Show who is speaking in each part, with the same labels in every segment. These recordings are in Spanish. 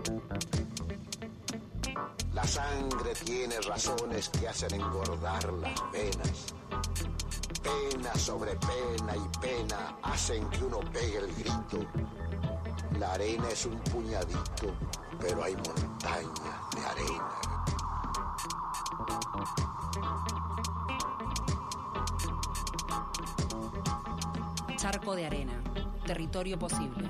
Speaker 1: La sangre tiene razones que hacen engordar las venas. Pena sobre pena y pena hacen que uno pegue el grito. La arena es un puñadito, pero hay montañas de arena.
Speaker 2: Charco de arena, territorio posible.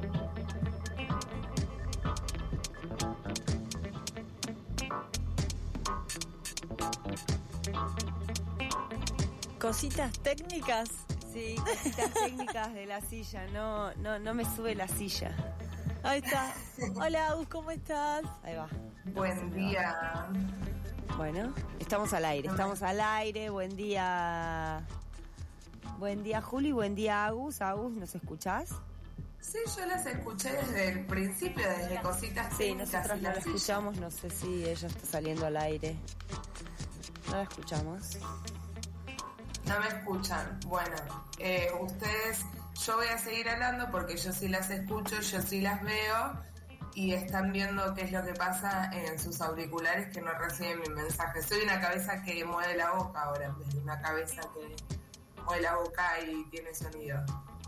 Speaker 3: Cositas técnicas. Sí, cositas técnicas de la silla. No me sube la silla. Ahí está. Hola, Agus, ¿cómo estás? Ahí va.
Speaker 4: Buen día.
Speaker 3: Bueno, estamos al aire. Buen día. Buen día, Juli. Buen día, Agus. Agus, ¿nos escuchás?
Speaker 4: Sí, yo las escuché desde el principio, desde cositas técnicas.
Speaker 3: Sí, nosotros no la escuchamos. No sé si ella está saliendo al aire. No la escuchamos.
Speaker 4: No me escuchan. Bueno, ustedes, yo voy a seguir hablando porque yo sí las escucho, yo sí las veo y están viendo qué es lo que pasa en sus auriculares que no reciben mi mensaje. Soy una cabeza que mueve la boca ahora en vez de una cabeza que mueve la boca y tiene sonido.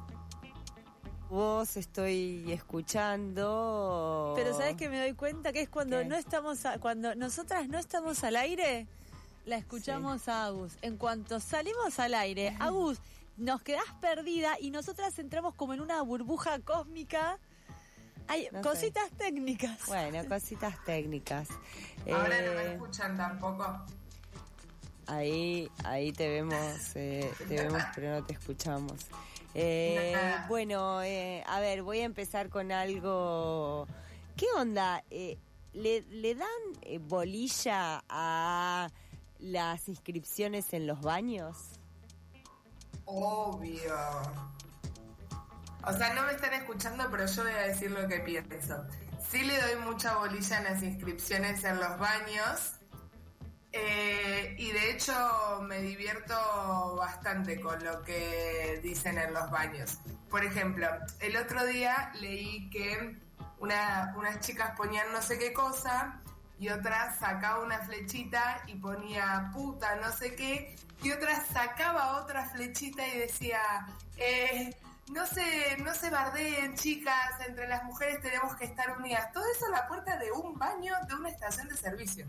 Speaker 3: Vos estoy escuchando.
Speaker 5: Pero ¿sabés que me doy cuenta que es cuando cuando nosotras no estamos al aire? La escuchamos a Agus. En cuanto salimos al aire, Agus, nos quedás perdida y nosotras entramos como en una burbuja cósmica. Hay cositas técnicas.
Speaker 3: Bueno, cositas técnicas.
Speaker 4: Ahora no me escuchan tampoco.
Speaker 3: Ahí te vemos, pero no te escuchamos. Bueno, a ver, voy a empezar con algo. ¿Qué onda? ¿Le dan bolilla a las inscripciones en los baños?
Speaker 4: Obvio. O sea, no me están escuchando, pero yo voy a decir lo que pienso. Sí le doy mucha bolilla en las inscripciones en los baños. Y de hecho me divierto bastante con lo que dicen en los baños. Por ejemplo, el otro día leí que unas chicas ponían no sé qué cosa y otra sacaba una flechita y ponía puta no sé qué, y otra sacaba otra flechita y decía no se bardeen, chicas, entre las mujeres tenemos que estar unidas. Todo eso a la puerta de un baño de una estación de servicio.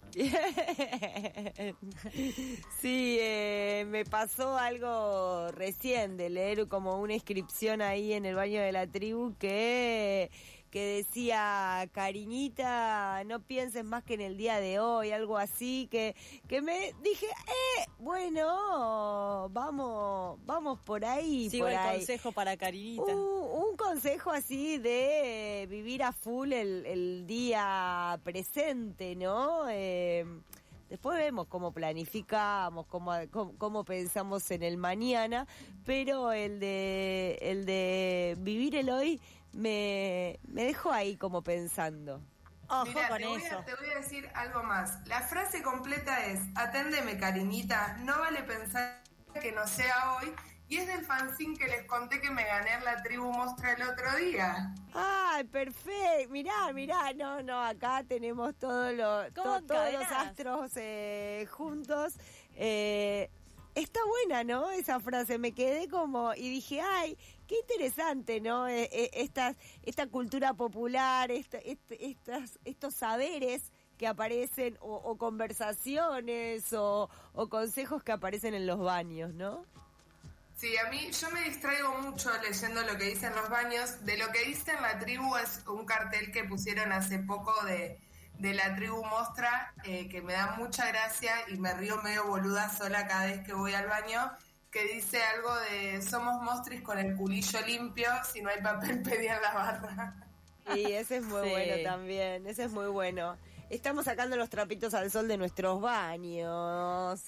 Speaker 3: Sí, me pasó algo recién de leer como una inscripción ahí en el baño de la tribu que decía, cariñita, no pienses más que en el día de hoy, algo así, que me dije, bueno, vamos por ahí.
Speaker 5: Sigo
Speaker 3: por
Speaker 5: el
Speaker 3: ahí.
Speaker 5: Consejo para Carinita.
Speaker 3: Un consejo así de vivir a full el día presente, ¿no? Después vemos cómo planificamos, cómo pensamos en el mañana, pero el de vivir el hoy me dejó ahí como pensando.
Speaker 5: Ojo.
Speaker 4: Mirá,
Speaker 5: con
Speaker 4: te
Speaker 5: eso.
Speaker 4: voy a decir algo más. La frase completa es: aténdeme, cariñita, no vale pensar que no sea hoy. Y es del fanzine que les conté que me gané en la tribu Mostra el otro día.
Speaker 3: ¡Ay, perfecto! Mirá, no, acá tenemos todos los astros juntos. Está buena, ¿no? Esa frase, me quedé como, y dije, ay, qué interesante, ¿no? Esta cultura popular, estos saberes que aparecen, o conversaciones, o consejos que aparecen en los baños, ¿no?
Speaker 4: Sí, yo me distraigo mucho leyendo lo que dicen los baños. De lo que dice en la tribu es un cartel que pusieron hace poco de la tribu Mostra, que me da mucha gracia y me río medio boluda sola cada vez que voy al baño, que dice algo de: somos mostris con el culillo limpio, si no hay papel pedí en la barra.
Speaker 3: Sí, ese es muy bueno también, ese es muy bueno. Estamos sacando los trapitos al sol de nuestros baños.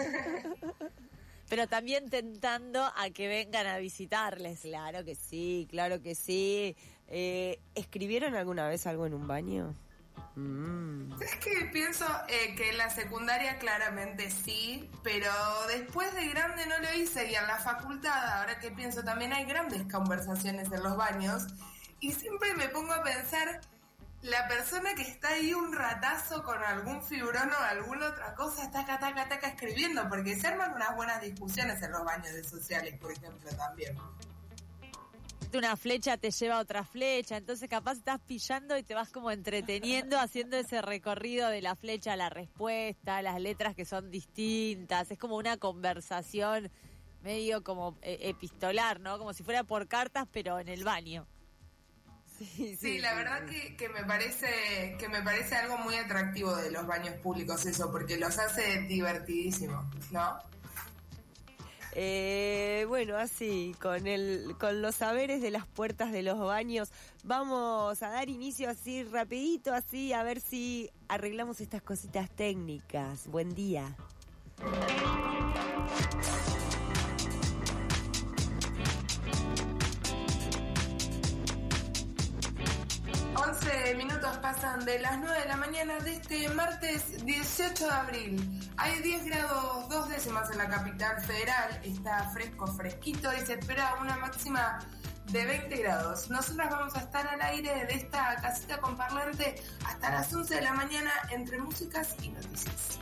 Speaker 5: Pero también tentando a que vengan a visitarles.
Speaker 3: Claro que sí. ¿Escribieron alguna vez algo en un baño?
Speaker 4: Es que pienso que en la secundaria claramente sí, pero después de grande no lo hice, y en la facultad, ahora que pienso, también hay grandes conversaciones en los baños, y siempre me pongo a pensar la persona que está ahí un ratazo con algún fibrón o alguna otra cosa, taca, escribiendo, porque se arman unas buenas discusiones en los baños de sociales, por ejemplo, también.
Speaker 5: Una flecha te lleva a otra flecha, entonces capaz estás pillando y te vas como entreteniendo haciendo ese recorrido de la flecha a la respuesta, las letras que son distintas, es como una conversación medio como epistolar, ¿no? Como si fuera por cartas, pero en el baño.
Speaker 4: Sí, la verdad que me parece algo muy atractivo de los baños públicos eso, porque los hace divertidísimos, ¿no?
Speaker 3: Bueno, así, con los saberes de las puertas de los baños, vamos a dar inicio así rapidito, así, a ver si arreglamos estas cositas técnicas. Buen día.
Speaker 4: 11 minutos pasan de las 9 de la mañana de este martes 18 de abril. Hay 10 grados 2 décimas en la capital federal, está fresquito y se espera una máxima de 20 grados. Nosotras vamos a estar al aire de esta casita con parlante hasta las 11 de la mañana entre músicas y noticias.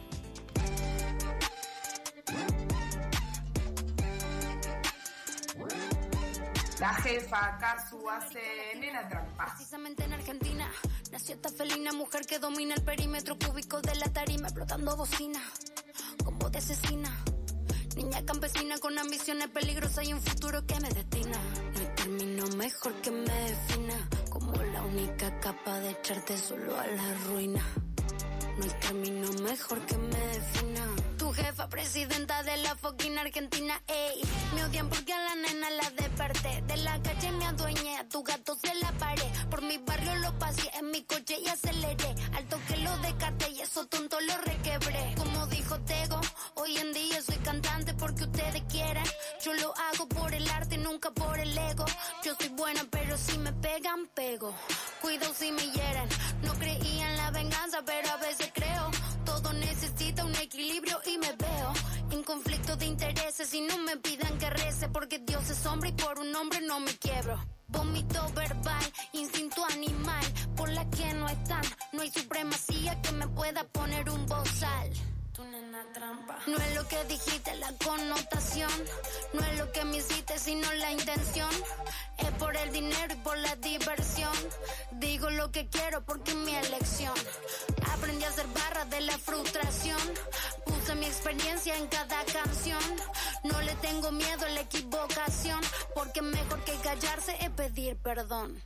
Speaker 4: La jefa, Casu, hace nena trampa.
Speaker 6: Precisamente en Argentina nació esta felina mujer que domina el perímetro cúbico de la tarima, explotando bocina, con voz de asesina. Niña campesina con ambiciones peligrosas y un futuro que me destina. No hay término mejor que me defina, como la única capaz de echarte solo a la ruina. No hay término mejor que me defina. Tu jefa, presidenta de la fucking Argentina, ey. Me odian porque a la nena la desperté. De la calle me adueñé, a tu gato se la paré. Por mi barrio lo pasé en mi coche y aceleré. Al toque lo descarté y eso tonto lo requebré. Como dijo Tego, hoy en día soy cantante porque ustedes quieren. Yo lo hago por el arte, nunca por el ego. Yo soy buena, pero si me pegan, pego. Cuidado si me hieren. No creía en la venganza, pero a veces creo. Todo necesita un equilibrio y me veo en conflicto de intereses y no me pidan que rece porque Dios es hombre y por un hombre no me quiebro. Vómito verbal, instinto animal, por la que no están, no hay supremacía que me pueda poner un bozal. Tu nena trampa. No es lo que dijiste, la connotación. No es lo que me hiciste, sino la intención. Es por el dinero y por la diversión. Digo lo que quiero porque es mi elección. Aprendí a hacer barras de la frustración. Puse mi experiencia en cada canción. No le tengo miedo a la equivocación, porque mejor que callarse es pedir perdón.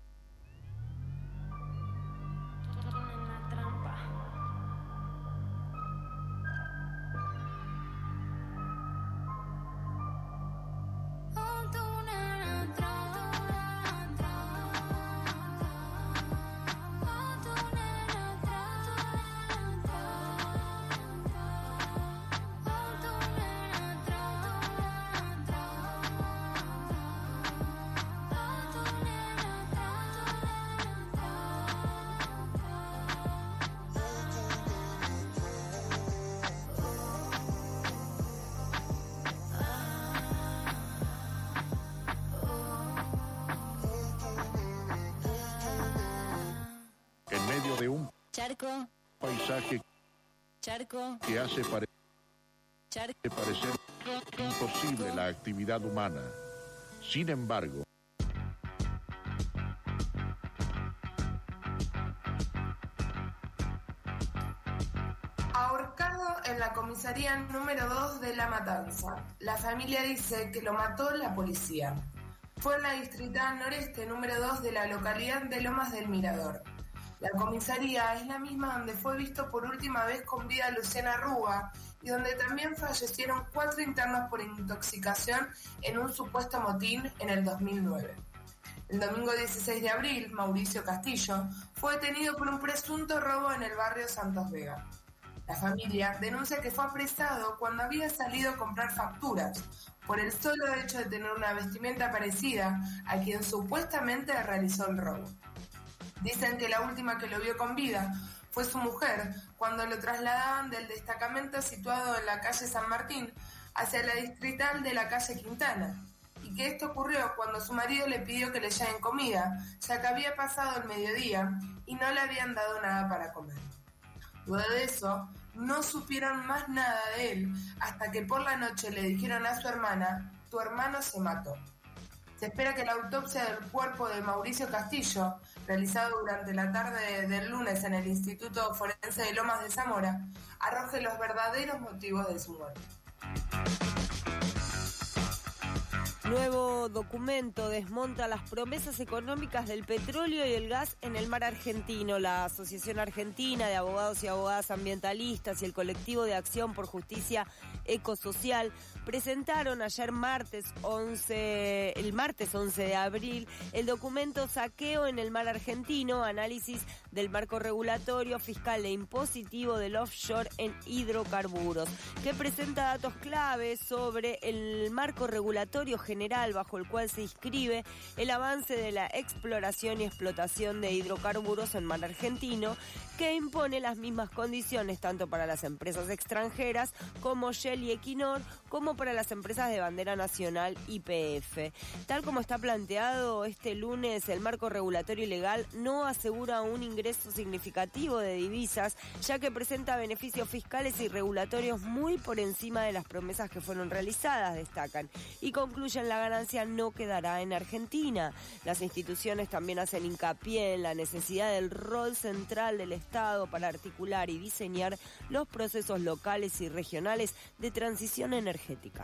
Speaker 7: De un
Speaker 6: charco,
Speaker 7: paisaje
Speaker 6: charco,
Speaker 7: que hace parecer imposible la actividad humana. Sin embargo,
Speaker 4: ahorcado en la comisaría número 2 de La Matanza. La familia dice que lo mató la policía. Fue en la distrital noreste número 2 de la localidad de Lomas del Mirador. La comisaría es la misma donde fue visto por última vez con vida Luciana Rúa y donde también fallecieron 4 internos por intoxicación en un supuesto motín en el 2009. El domingo 16 de abril, Mauricio Castillo fue detenido por un presunto robo en el barrio Santos Vega. La familia denuncia que fue apresado cuando había salido a comprar facturas por el solo hecho de tener una vestimenta parecida a quien supuestamente realizó el robo. Dicen que la última que lo vio con vida fue su mujer cuando lo trasladaban del destacamento situado en la calle San Martín hacia la distrital de la calle Quintana y y que esto ocurrió cuando su marido le pidió que le lleven comida, ya que había pasado el mediodía y no le habían dado nada para comer. Luego de eso, no supieron más nada de él hasta que por la noche le dijeron a su hermana: tu hermano se mató. Se espera que la autopsia del cuerpo de Mauricio Castillo, realizado durante la tarde del lunes en el Instituto Forense de Lomas de Zamora, arroje los verdaderos motivos de su muerte.
Speaker 3: Nuevo documento desmonta las promesas económicas del petróleo y el gas en el mar argentino. La Asociación Argentina de Abogados y Abogadas Ambientalistas y el Colectivo de Acción por Justicia Ecosocial presentaron ayer martes 11 de abril el documento Saqueo en el mar argentino, análisis del marco regulatorio, fiscal e impositivo del offshore en hidrocarburos, que presenta datos claves sobre el marco regulatorio general bajo el cual se inscribe el avance de la exploración y explotación de hidrocarburos en mar argentino, que impone las mismas condiciones tanto para las empresas extranjeras como Shell y Equinor, como para las empresas de bandera nacional YPF. Tal como está planteado este lunes, el marco regulatorio y legal no asegura un ingreso significativo de divisas, ya que presenta beneficios fiscales y regulatorios muy por encima de las promesas que fueron realizadas, destacan, y concluyen: la ganancia no quedará en Argentina. Las instituciones también hacen hincapié en la necesidad del rol central del Estado para articular y diseñar los procesos locales y regionales de transición energética.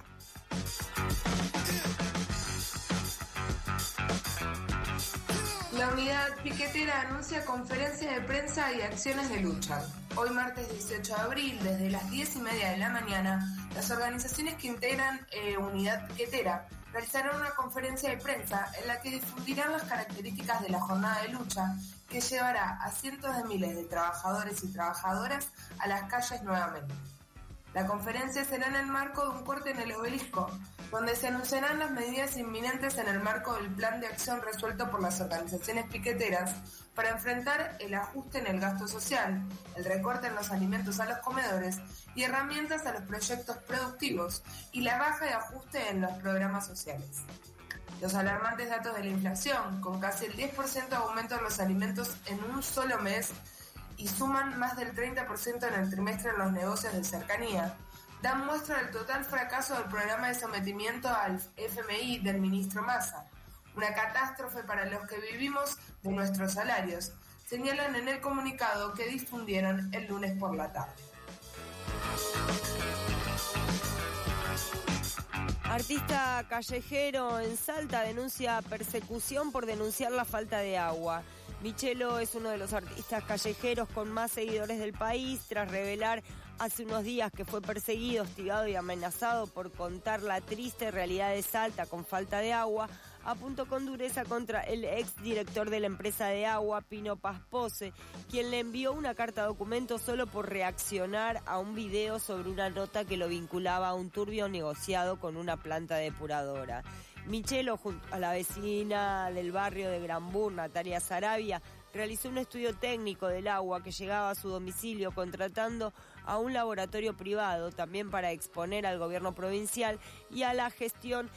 Speaker 4: La unidad piquetera anuncia conferencia de prensa y acciones de lucha. Hoy martes 18 de abril, desde las 10:30 de la mañana, las organizaciones que integran Unidad Piquetera realizarán una conferencia de prensa en la que difundirán las características de la jornada de lucha que llevará a cientos de miles de trabajadores y trabajadoras a las calles nuevamente. La conferencia será en el marco de un corte en el Obelisco, donde se anunciarán las medidas inminentes en el marco del plan de acción resuelto por las organizaciones piqueteras para enfrentar el ajuste en el gasto social, el recorte en los alimentos a los comedores y herramientas a los proyectos productivos y la baja de ajuste en los programas sociales. Los alarmantes datos de la inflación, con casi el 10% de aumento en los alimentos en un solo mes y suman más del 30% en el trimestre en los negocios de cercanía, dan muestra del total fracaso del programa de sometimiento al FMI del ministro Massa, una catástrofe para los que vivimos de nuestros salarios, señalan en el comunicado que difundieron el lunes por la tarde.
Speaker 3: Artista callejero en Salta denuncia persecución por denunciar la falta de agua. Michelo es uno de los artistas callejeros con más seguidores del país, tras revelar hace unos días que fue perseguido, hostigado y amenazado por contar la triste realidad de Salta con falta de agua. Apuntó con dureza contra el exdirector de la empresa de agua, Pino Paspose, quien le envió una carta documento solo por reaccionar a un video sobre una nota que lo vinculaba a un turbio negociado con una planta depuradora. Michelo, junto a la vecina del barrio de Granbur, Natalia Sarabia, realizó un estudio técnico del agua que llegaba a su domicilio, contratando a un laboratorio privado también para exponer al gobierno provincial y a la gestión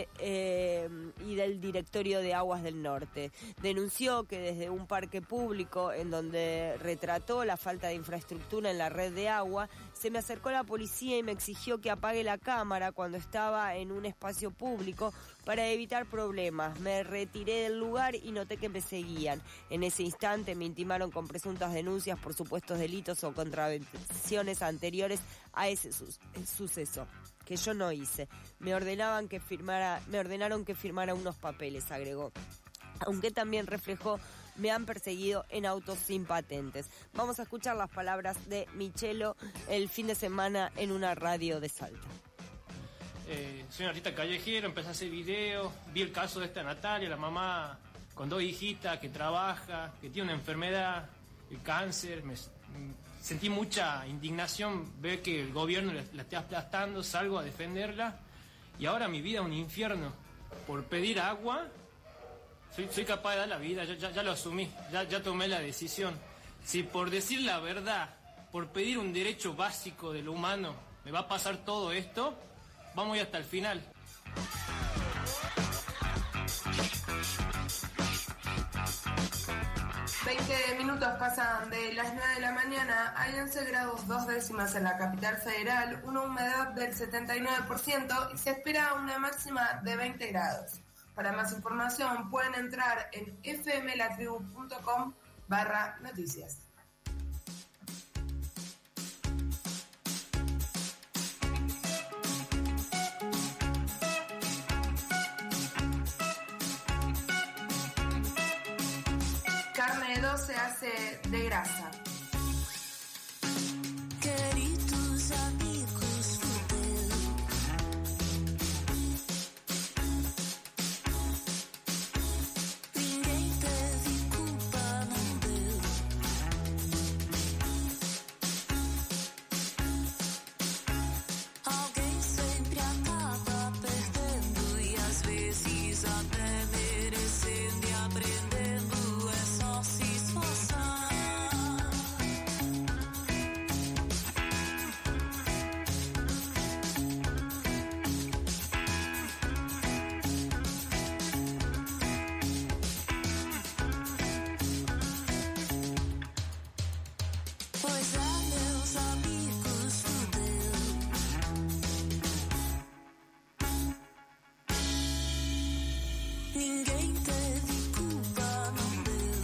Speaker 3: y del directorio de Aguas del Norte. Denunció que desde un parque público en donde retrató la falta de infraestructura en la red de agua, se me acercó la policía y me exigió que apague la cámara cuando estaba en un espacio público para evitar problemas. Me retiré del lugar y noté que me seguían. En ese instante me intimaron con presuntas denuncias por supuestos delitos o contravenciones anteriores a ese suceso, que yo no hice. Me ordenaron que firmara unos papeles, agregó. Aunque también reflejó: me han perseguido en autos sin patentes. Vamos a escuchar las palabras de Michelo el fin de semana en una radio de Salta.
Speaker 8: Soy un artista callejero, empecé a hacer videos, vi el caso de esta Natalia, la mamá con 2 hijitas que trabaja, que tiene una enfermedad, el cáncer. Sentí mucha indignación ver que el gobierno la está aplastando, salgo a defenderla y ahora mi vida es un infierno. Por pedir agua, soy capaz de dar la vida, ya lo asumí, ya tomé la decisión. Si por decir la verdad, por pedir un derecho básico de lo humano, me va a pasar todo esto, vamos a ir hasta el final.
Speaker 4: 20 minutos pasan de las 9 de la mañana. Hay 11 grados 2 décimas en la capital federal, una humedad del 79% y se espera una máxima de 20 grados. Para más información pueden entrar en fmlatribu.com/noticias. Carne de 12 hace de grasa.
Speaker 6: Queridos amigos, fudeu. Ninguém teve culpa, não deu. Alguém sempre acaba perdendo e às vezes até merecendo e aprendendo. É só se esforçar. Pois é, meus amigos, fudeu. Ninguém teve culpa, não deu.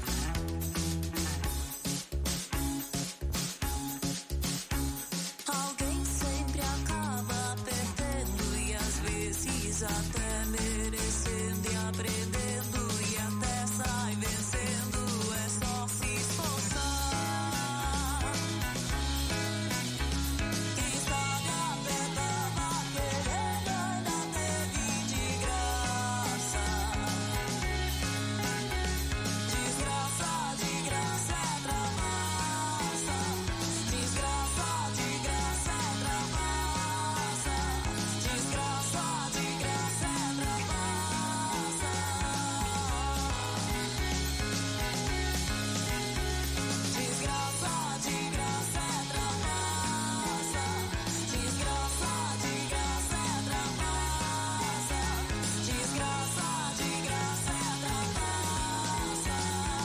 Speaker 6: Alguém sempre acaba perdendo e às vezes até merecendo e aprendendo e até sai vencendo. É só se esforçar. Quem sabe apertava querendo ainda teve de graça. Desgraça, de graça é pra massa. Desgraça, de graça é pra massa. Desgraça, de graça é pra massa. Desgraça, de graça é pra massa. Desgraça, de graça é pra massa. Desgraça, de graça é pra massa.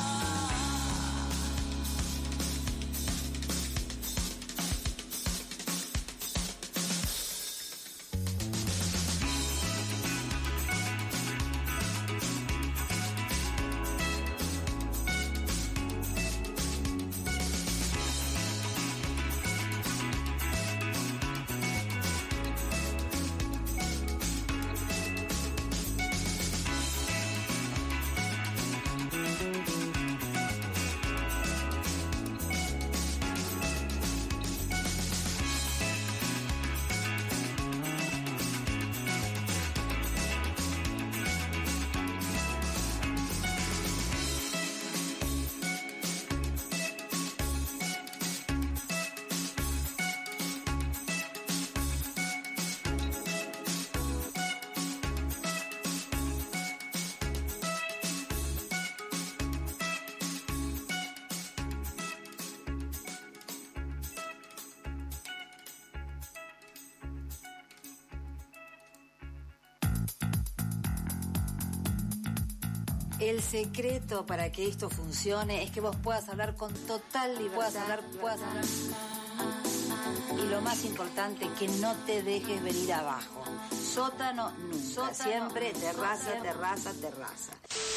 Speaker 9: El secreto para que esto funcione es que vos puedas hablar con total libertad, puedas hablar. Y lo más importante, que no te dejes venir abajo. Sótano nunca, siempre terraza, terraza, terraza.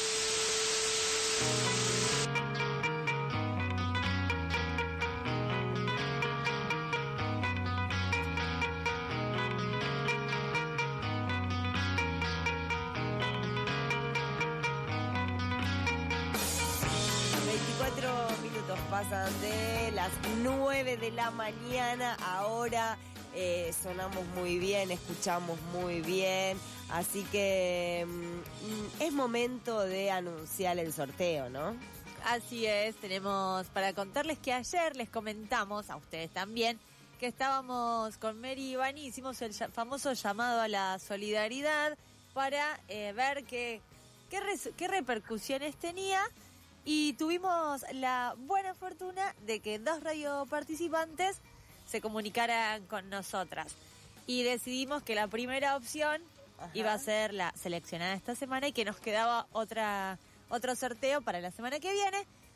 Speaker 3: Pasan de las 9 de la mañana, ahora sonamos muy bien, escuchamos muy bien, así que es momento de anunciar el sorteo, ¿no?
Speaker 5: Así es, tenemos para contarles que ayer les comentamos, a ustedes también, que estábamos con Mary y Iván y hicimos el famoso llamado a la solidaridad para ver qué repercusiones tenía. Y tuvimos la buena fortuna de que 2 radioparticipantes se comunicaran con nosotras. Y decidimos que la primera opción iba a ser la seleccionada esta semana y que nos quedaba otro sorteo para la semana que viene.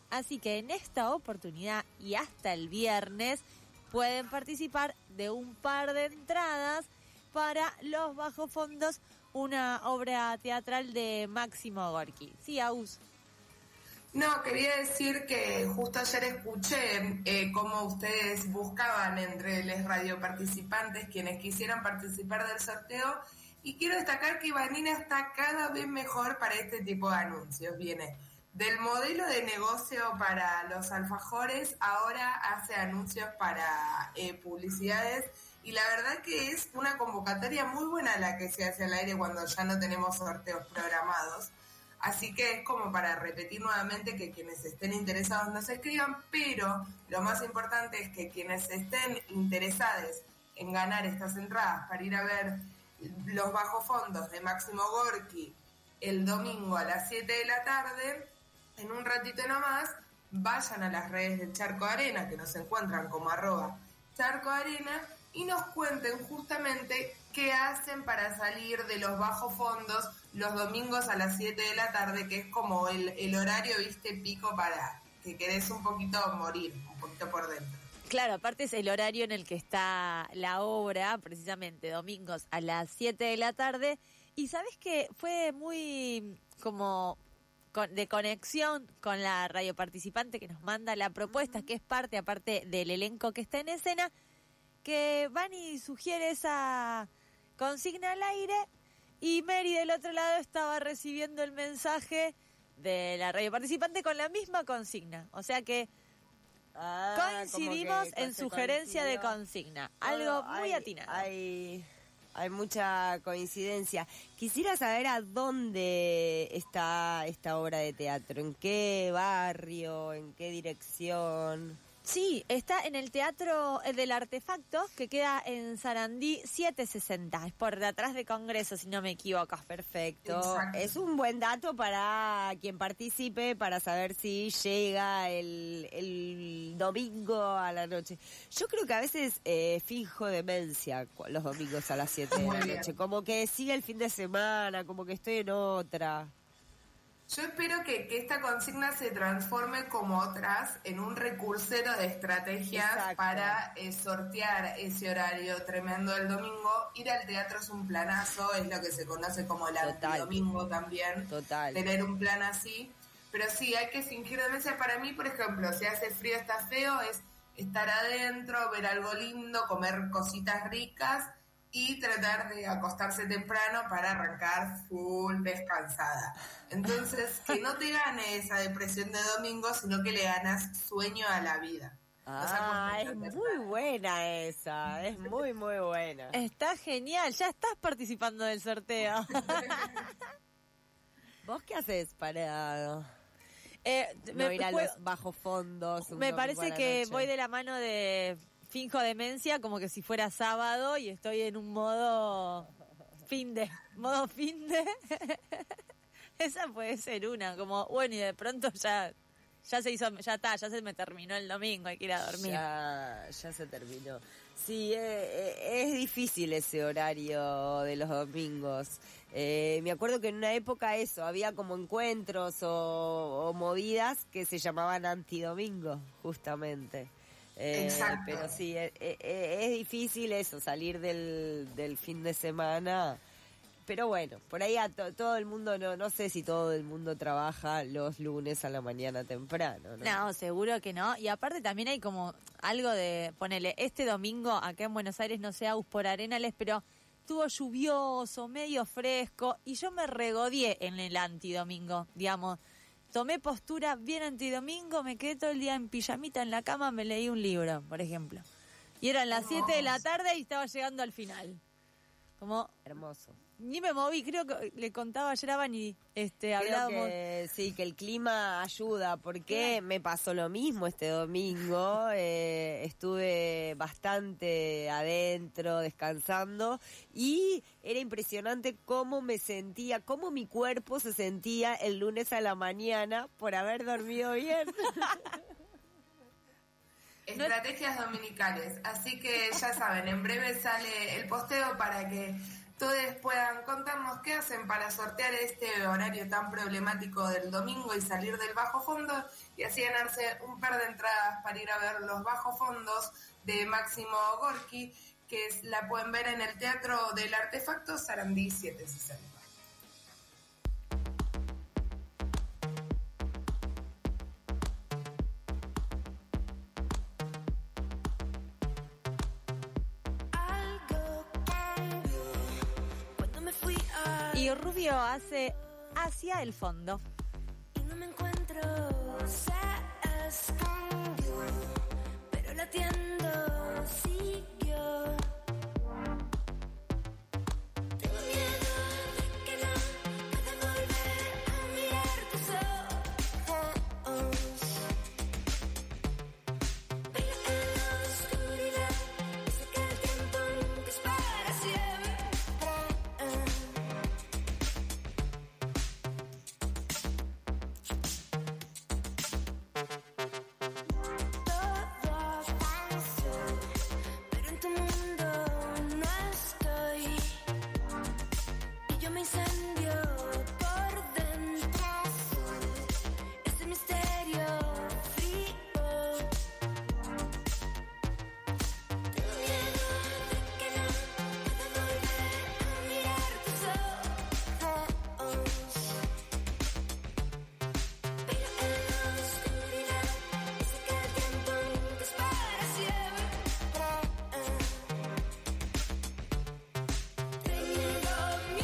Speaker 5: Así que en esta oportunidad y hasta el viernes pueden participar de un par de entradas para Los Bajofondos, una obra teatral de Máximo Gorki. Sí, Agus.
Speaker 4: No, quería decir que justo ayer escuché cómo ustedes buscaban entre los radioparticipantes quienes quisieran participar del sorteo, y quiero destacar que Vanina está cada vez mejor para este tipo de anuncios. Viene del modelo de negocio para los alfajores, ahora hace anuncios para publicidades, y la verdad que es una convocatoria muy buena la que se hace al aire cuando ya no tenemos sorteos programados. Así que es como para repetir nuevamente que quienes estén interesados nos escriban, pero lo más importante es que quienes estén interesados en ganar estas entradas para ir a ver Los Bajofondos de Máximo Gorki el domingo a las 7 de la tarde, en un ratito nomás, vayan a las redes de Charco Arena, que nos encuentran como @CharcoArena, y nos cuenten justamente qué hacen para salir de Los Bajofondos los domingos a las 7 de la tarde, que es como el horario, viste, pico para que querés un poquito morir, un poquito por dentro.
Speaker 5: Claro, aparte es el horario en el que está la obra, precisamente domingos a las 7 de la tarde. Y sabes que fue muy como de conexión con la radio participante que nos manda la propuesta, que es parte, aparte del elenco que está en escena, que Vani sugiere esa consigna al aire, y Mary del otro lado estaba recibiendo el mensaje de la radio participante con la misma consigna. O sea que coincidimos en sugerencia de consigna. Algo muy atinado.
Speaker 3: Hay mucha coincidencia. Quisiera saber a dónde está esta obra de teatro, en qué barrio, en qué dirección.
Speaker 5: Sí, está en el Teatro del Artefacto, que queda en Sarandí 760. Es por detrás de Congreso, si no me equivoco.
Speaker 3: Perfecto.
Speaker 4: Exacto.
Speaker 3: Es un buen dato para quien participe, para saber si llega el domingo a la noche. Yo creo que a veces finjo demencia los domingos a las 7 de la noche. Como que sigue el fin de semana, como que estoy en otra.
Speaker 4: Yo espero que esta consigna se transforme como otras en un recursero de estrategias. Exacto. Para sortear ese horario tremendo del domingo. Ir al teatro es un planazo, es lo que se conoce como el antidomingo también.
Speaker 3: Total.
Speaker 4: Tener un plan así. Pero sí, hay que fingir demencia. Para mí, por ejemplo, si hace frío, está feo, es estar adentro, ver algo lindo, comer cositas ricas y tratar de acostarse temprano para arrancar full descansada. Entonces, que no te gane esa depresión de domingo, sino que le ganas sueño a la vida.
Speaker 3: Es muy buena esa, es muy, muy buena.
Speaker 5: Está genial, ya estás participando del sorteo.
Speaker 3: ¿Vos qué haces para no ir a los bajofondos?
Speaker 5: Me parece que voy de la mano de... Finjo demencia como que si fuera sábado y estoy en un modo fin de. Esa puede ser una, como, bueno, y de pronto ya se hizo, ya se me terminó el domingo, hay que ir a dormir.
Speaker 3: Ya se terminó. Sí, es difícil ese horario de los domingos. Me acuerdo que en una época había como encuentros o movidas que se llamaban antidomingo, justamente.
Speaker 4: Exacto.
Speaker 3: Pero sí, es difícil eso, salir del fin de semana. Pero bueno, por ahí todo el mundo, no sé si todo el mundo trabaja los lunes a la mañana temprano, ¿no?
Speaker 5: No, seguro que no. Y aparte también hay como algo de, ponele, este domingo acá en Buenos Aires, no sé, Agus, por Arenales, pero estuvo lluvioso, medio fresco, y yo me regodeé en el antidomingo, digamos. Tomé postura bien antidomingo, me quedé todo el día en pijamita en la cama, me leí un libro, por ejemplo. Y eran las 7 de la tarde y estaba llegando al final. Como
Speaker 3: hermoso.
Speaker 5: Ni me moví, creo que le contaba ayer a Vani, hablábamos.
Speaker 3: Sí, que el clima ayuda, porque me pasó lo mismo este domingo. Estuve bastante adentro, descansando, y era impresionante cómo me sentía, cómo mi cuerpo se sentía el lunes a la mañana por haber dormido bien.
Speaker 4: Estrategias dominicales, así que ya saben, en breve sale el posteo para que todos puedan contarnos qué hacen para sortear este horario tan problemático del domingo y salir del bajo fondo y así ganarse un par de entradas para ir a ver los bajos fondos de Máximo Gorki, que la pueden ver en el Teatro del Artefacto Sarandí 760.
Speaker 5: Y Rubio hace Hacia el Fondo.
Speaker 6: Y no me encuentro, se escondió, pero latiendo siguió. Tengo miedo de que no pueda volver a mirar tus ojos. Pero en la oscuridad sé que el tiempo nunca es para siempre. Pero en tu mundo no estoy y yo me incendio por dentro. Este misterio frío. Tengo miedo de que no pueda volver a mirar tus ojos. Pero en la oscuridad sé que el tiempo nunca es para siempre. Tengo miedo de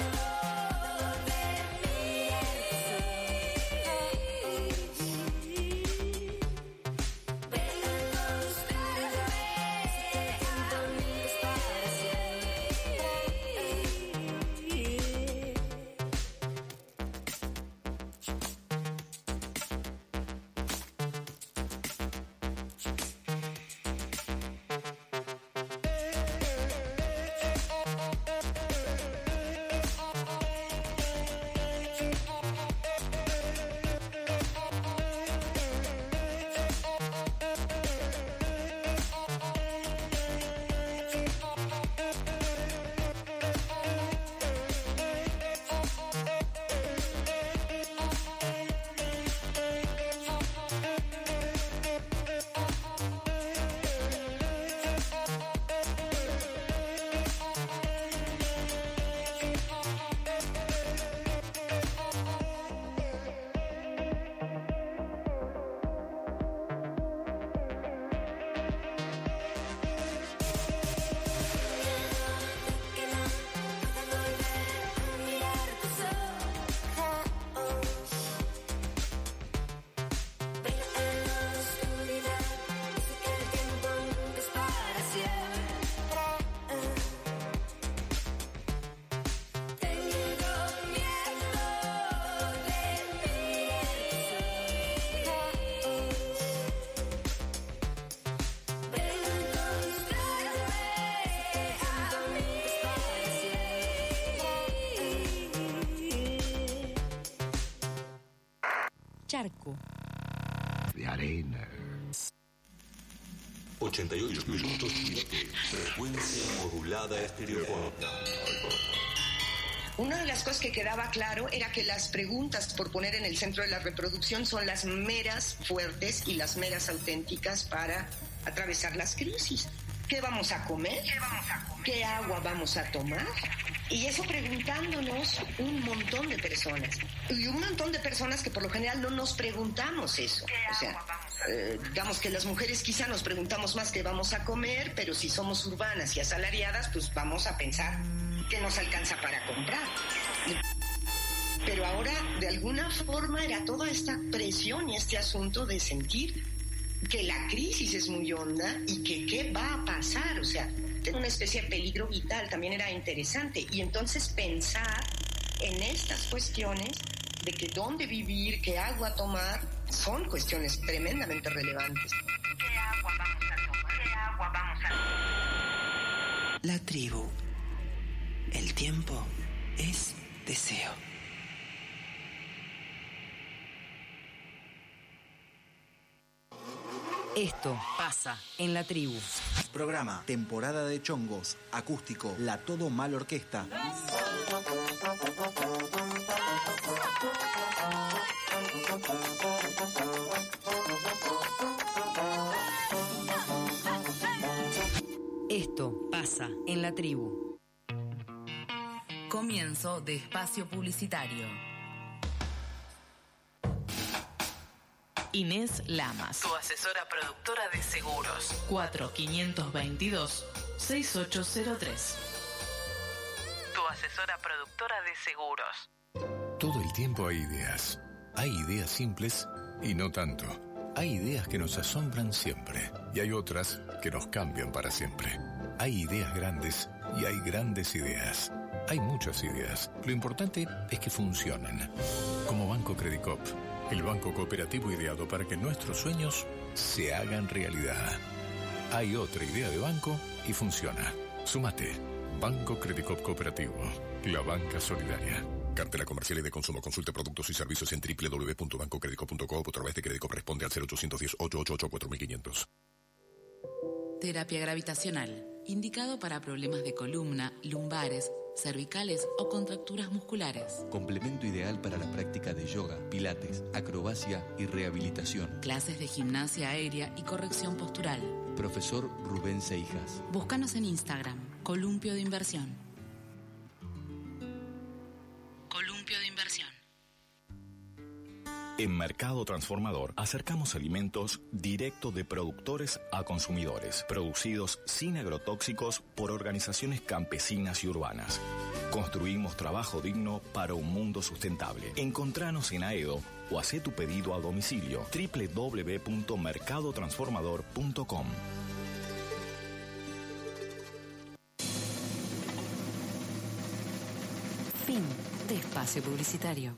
Speaker 2: Charco
Speaker 1: de arena.
Speaker 10: 88.7, frecuencia modulada estereofónica.
Speaker 11: Una de las cosas que quedaba claro era que las preguntas por poner en el centro de la reproducción son las meras fuertes y las meras auténticas para atravesar las crisis. ¿Qué vamos a comer? ¿Qué agua vamos a tomar? Y eso preguntándonos un montón de personas. Y un montón de personas que por lo general no nos preguntamos eso. O sea, digamos que las mujeres quizá nos preguntamos más qué vamos a comer, pero si somos urbanas y asalariadas, pues vamos a pensar qué nos alcanza para comprar. Pero ahora, de alguna forma, era toda esta presión y este asunto de sentir que la crisis es muy honda y que qué va a pasar. O sea, una especie de peligro vital también era interesante. Y entonces pensar en estas cuestiones de que dónde vivir, qué agua tomar, son cuestiones tremendamente relevantes. ¿Qué agua vamos a tomar? ¿Qué agua vamos a tomar?
Speaker 12: La tribu. El tiempo es deseo.
Speaker 2: Esto pasa en la tribu.
Speaker 13: Programa Temporada de Chongos, acústico, La Todo Mal Orquesta.
Speaker 2: Esto pasa en la tribu. Comienzo de espacio publicitario. Inés Lamas, tu asesora productora de seguros. 4522-6803. Tu asesora productora de seguros.
Speaker 14: Todo el tiempo hay ideas. Hay ideas simples y no tanto. Hay ideas que nos asombran siempre y hay otras que nos cambian para siempre. Hay ideas grandes y hay grandes ideas. Hay muchas ideas. Lo importante es que funcionen. Como Banco Credicop, el banco cooperativo ideado para que nuestros sueños se hagan realidad. Hay otra idea de banco y funciona. Súmate. Banco Credicop Cooperativo. La banca solidaria. Cartela comercial y de consumo. Consulte productos y servicios en www.bancocredico.co o a través de Credicop. Responde al 0810-888-4500.
Speaker 2: Terapia gravitacional. Indicado para problemas de columna, lumbares, cervicales o contracturas musculares.
Speaker 15: Complemento ideal para la práctica de yoga, pilates, acrobacia y rehabilitación.
Speaker 2: Clases de gimnasia aérea y corrección postural.
Speaker 15: Profesor Rubén Seijas.
Speaker 2: Búscanos en Instagram, Columpio de Inversión. Columpio de Inversión.
Speaker 16: En Mercado Transformador acercamos alimentos directo de productores a consumidores, producidos sin agrotóxicos por organizaciones campesinas y urbanas. Construimos trabajo digno para un mundo sustentable. Encontranos en Aedo o hacé tu pedido a domicilio www.mercadotransformador.com.
Speaker 2: Fin de espacio publicitario.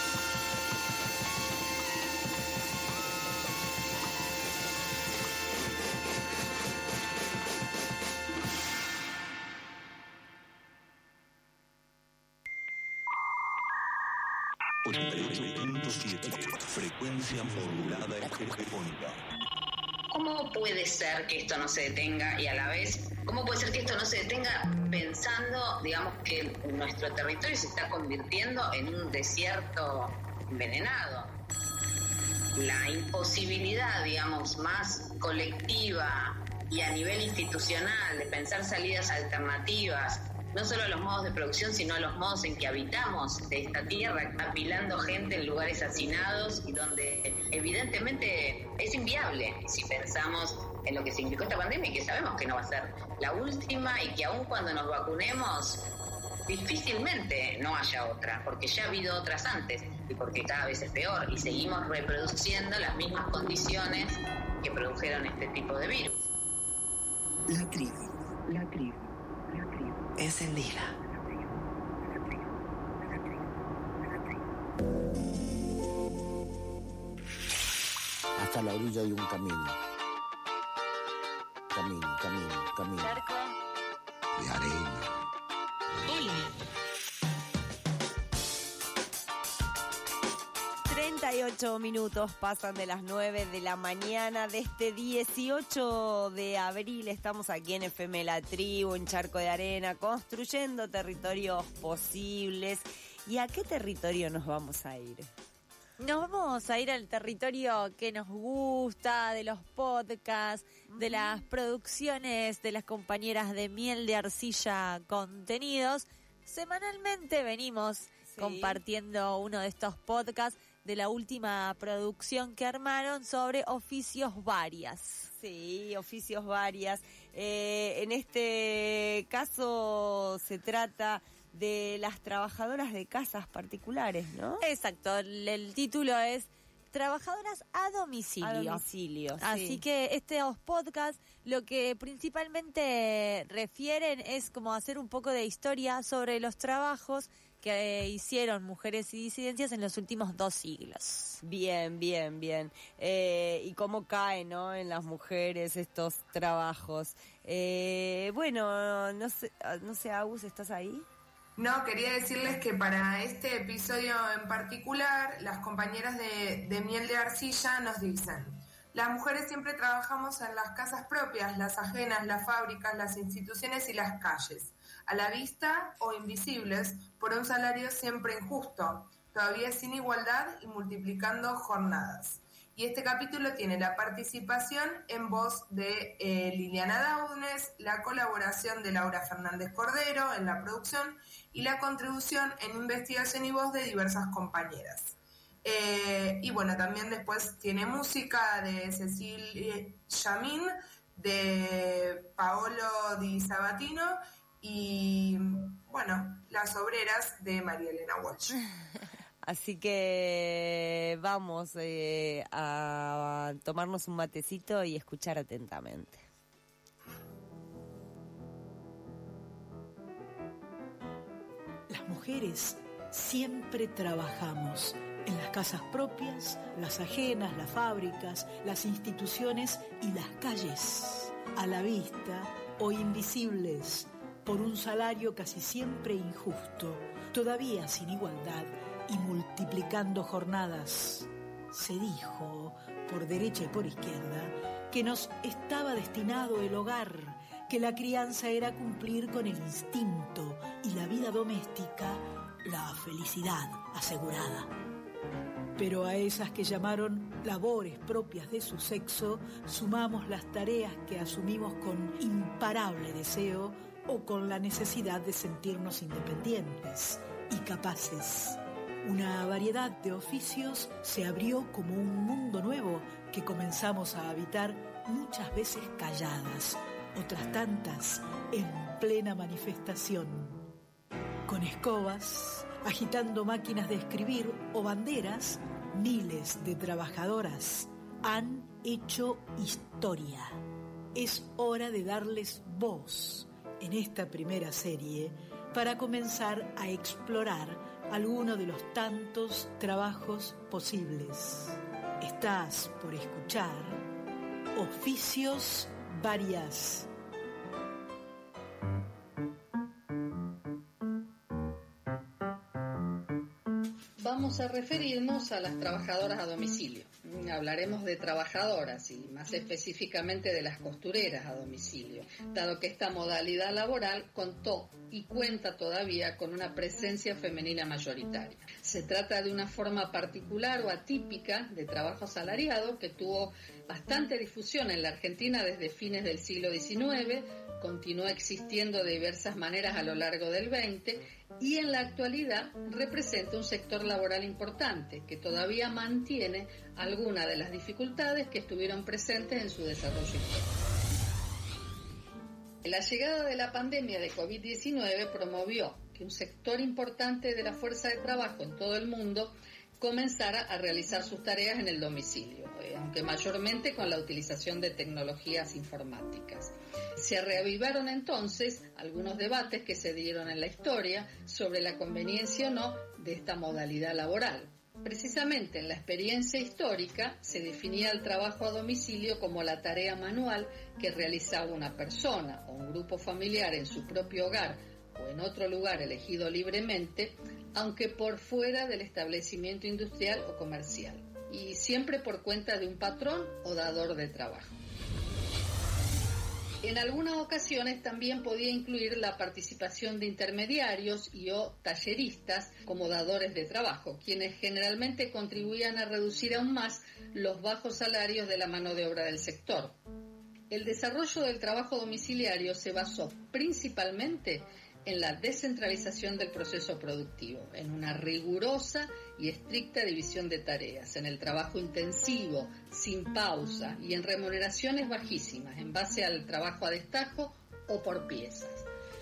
Speaker 10: Frecuencia modulada hegemónica.
Speaker 17: ¿Cómo puede ser que esto no se detenga y a la vez, cómo puede ser que esto no se detenga pensando, digamos, que nuestro territorio se está convirtiendo en un desierto envenenado? La imposibilidad, digamos, más colectiva y a nivel institucional de pensar salidas alternativas, no solo a los modos de producción, sino a los modos en que habitamos de esta tierra, apilando gente en lugares hacinados y donde evidentemente es inviable si pensamos en lo que significó esta pandemia y que sabemos que no va a ser la última y que aun cuando nos vacunemos difícilmente no haya otra, porque ya ha habido otras antes y porque cada vez es peor y seguimos reproduciendo las mismas condiciones que produjeron este tipo de virus.
Speaker 12: La tribu. La tribu. Encendida.
Speaker 1: Hasta la orilla hay un camino. Camino.
Speaker 5: Charco.
Speaker 1: De arena.
Speaker 2: Hola.
Speaker 3: 38 minutos pasan de las 9 de la mañana de este 18 de abril. Estamos aquí en FM La Tribu, en Charco de Arena, construyendo territorios posibles. ¿Y a qué territorio nos vamos a ir?
Speaker 5: Nos vamos a ir al territorio que nos gusta, de los podcasts, de las producciones de las compañeras de Miel de Arcilla Contenidos. Semanalmente venimos compartiendo uno de estos podcasts de la última producción que armaron sobre oficios varias.
Speaker 3: Sí, oficios varias. En este caso se trata de las trabajadoras de casas particulares, ¿no?
Speaker 5: Exacto, el título es Trabajadoras a domicilio.
Speaker 3: A domicilio,
Speaker 5: Así
Speaker 3: sí.
Speaker 5: que estos podcasts lo que principalmente refieren es como hacer un poco de historia sobre los trabajos que hicieron mujeres y disidencias en los últimos 2 siglos.
Speaker 3: Bien. Y cómo caen, ¿no?, en las mujeres estos trabajos. Bueno, no sé, Agus, ¿estás ahí?
Speaker 4: No, quería decirles que para este episodio en particular, las compañeras de Miel de Arcilla nos dicen: Las mujeres siempre trabajamos en las casas propias, las ajenas, las fábricas, las instituciones y las calles, a la vista o invisibles, por un salario siempre injusto, todavía sin igualdad y multiplicando jornadas. Y este capítulo tiene la participación en voz de Liliana Daunes, la colaboración de Laura Fernández Cordero en la producción y la contribución en investigación y voz de diversas compañeras. Y bueno, también después tiene música de Cecil Yamin, de Paolo Di Sabatino y, bueno, Las Obreras de María Elena Walsh.
Speaker 3: Así que vamos a tomarnos un matecito y escuchar atentamente.
Speaker 18: Las mujeres siempre trabajamos en las casas propias, las ajenas, las fábricas, las instituciones y las calles, a la vista o invisibles, por un salario casi siempre injusto, todavía sin igualdad y multiplicando jornadas. Se dijo, por derecha y por izquierda, que nos estaba destinado el hogar, que la crianza era cumplir con el instinto y la vida doméstica, la felicidad asegurada. Pero a esas que llamaron labores propias de su sexo, sumamos las tareas que asumimos con imparable deseo o con la necesidad de sentirnos independientes y capaces. Una variedad de oficios se abrió como un mundo nuevo que comenzamos a habitar muchas veces calladas, otras tantas en plena manifestación. Con escobas, agitando máquinas de escribir o banderas, miles de trabajadoras han hecho historia. Es hora de darles voz en esta primera serie para comenzar a explorar alguno de los tantos trabajos posibles. Estás por escuchar Oficios Varias.
Speaker 19: Vamos a referirnos a las trabajadoras a domicilio. Hablaremos de trabajadoras y más específicamente de las costureras a domicilio, dado que esta modalidad laboral contó y cuenta todavía con una presencia femenina mayoritaria. Se trata de una forma particular o atípica de trabajo asalariado que tuvo bastante difusión en la Argentina desde fines del siglo XIX, continuó existiendo de diversas maneras a lo largo del XX y en la actualidad representa un sector laboral importante que todavía mantiene algunas de las dificultades que estuvieron presentes en su desarrollo histórico. La llegada de la pandemia de COVID-19 promovió que un sector importante de la fuerza de trabajo en todo el mundo comenzara a realizar sus tareas en el domicilio, aunque mayormente con la utilización de tecnologías informáticas. Se reavivaron entonces algunos debates que se dieron en la historia sobre la conveniencia o no de esta modalidad laboral. Precisamente en la experiencia histórica se definía el trabajo a domicilio como la tarea manual que realizaba una persona o un grupo familiar en su propio hogar o en otro lugar elegido libremente, aunque por fuera del establecimiento industrial o comercial, y siempre por cuenta de un patrón o dador de trabajo. En algunas ocasiones también podía incluir la participación de intermediarios y o talleristas como dadores de trabajo, quienes generalmente contribuían a reducir aún más los bajos salarios de la mano de obra del sector. El desarrollo del trabajo domiciliario se basó principalmente en la descentralización del proceso productivo, en una rigurosa y estricta división de tareas, en el trabajo intensivo, sin pausa y en remuneraciones bajísimas, en base al trabajo a destajo o por piezas.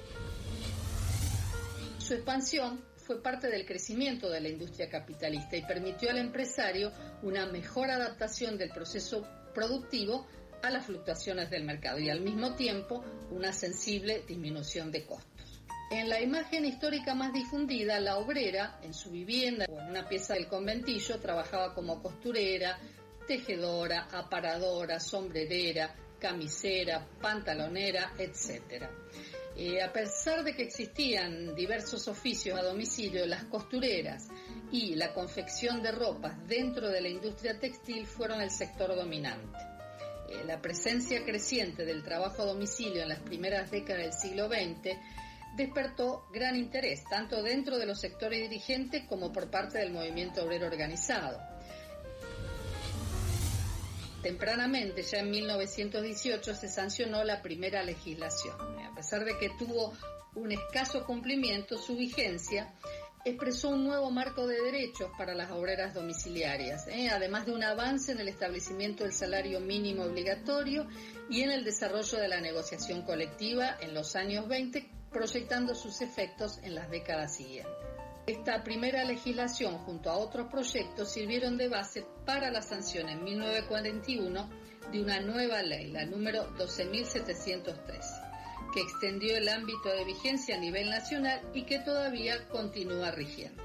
Speaker 19: Su expansión fue parte del crecimiento de la industria capitalista y permitió al empresario una mejor adaptación del proceso productivo a las fluctuaciones del mercado y al mismo tiempo una sensible disminución de costos. En la imagen histórica más difundida, la obrera, en su vivienda o en una pieza del conventillo, trabajaba como costurera, tejedora, aparadora, sombrerera, camisera, pantalonera, etc. A pesar de que existían diversos oficios a domicilio, las costureras y la confección de ropas dentro de la industria textil fueron el sector dominante. La presencia creciente del trabajo a domicilio en las primeras décadas del siglo XX despertó gran interés, tanto dentro de los sectores dirigentes como por parte del movimiento obrero organizado. Tempranamente, ya en 1918, se sancionó la primera legislación. A pesar de que tuvo un escaso cumplimiento, su vigencia expresó un nuevo marco de derechos para las obreras domiciliarias, además de un avance en el establecimiento del salario mínimo obligatorio y en el desarrollo de la negociación colectiva en los años 20, proyectando sus efectos en las décadas siguientes. Esta primera legislación, junto a otros proyectos, sirvieron de base para la sanción en 1941 de una nueva ley, la número 12.713, que extendió el ámbito de vigencia a nivel nacional y que todavía continúa rigiendo.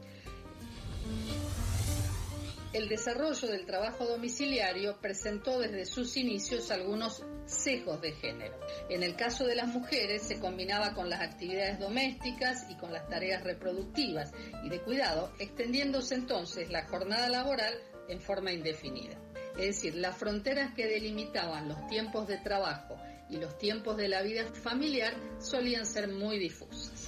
Speaker 19: El desarrollo del trabajo domiciliario presentó desde sus inicios algunos sesgos de género. En el caso de las mujeres se combinaba con las actividades domésticas y con las tareas reproductivas y de cuidado, extendiéndose entonces la jornada laboral en forma indefinida. Es decir, las fronteras que delimitaban los tiempos de trabajo y los tiempos de la vida familiar solían ser muy difusas.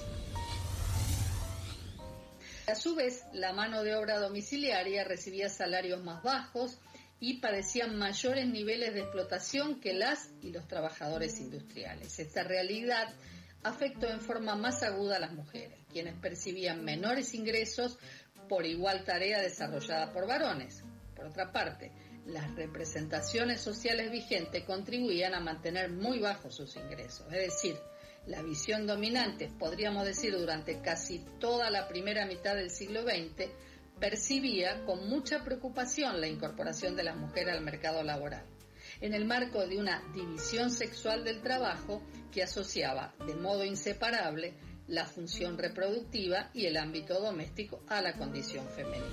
Speaker 19: A su vez, la mano de obra domiciliaria recibía salarios más bajos y padecían mayores niveles de explotación que las y los trabajadores industriales. Esta realidad afectó en forma más aguda a las mujeres, quienes percibían menores ingresos por igual tarea desarrollada por varones. Por otra parte, las representaciones sociales vigentes contribuían a mantener muy bajos sus ingresos, es decir, la visión dominante, podríamos decir, durante casi toda la primera mitad del siglo XX, percibía con mucha preocupación la incorporación de las mujeres al mercado laboral, en el marco de una división sexual del trabajo que asociaba de modo inseparable la función reproductiva y el ámbito doméstico a la condición femenina.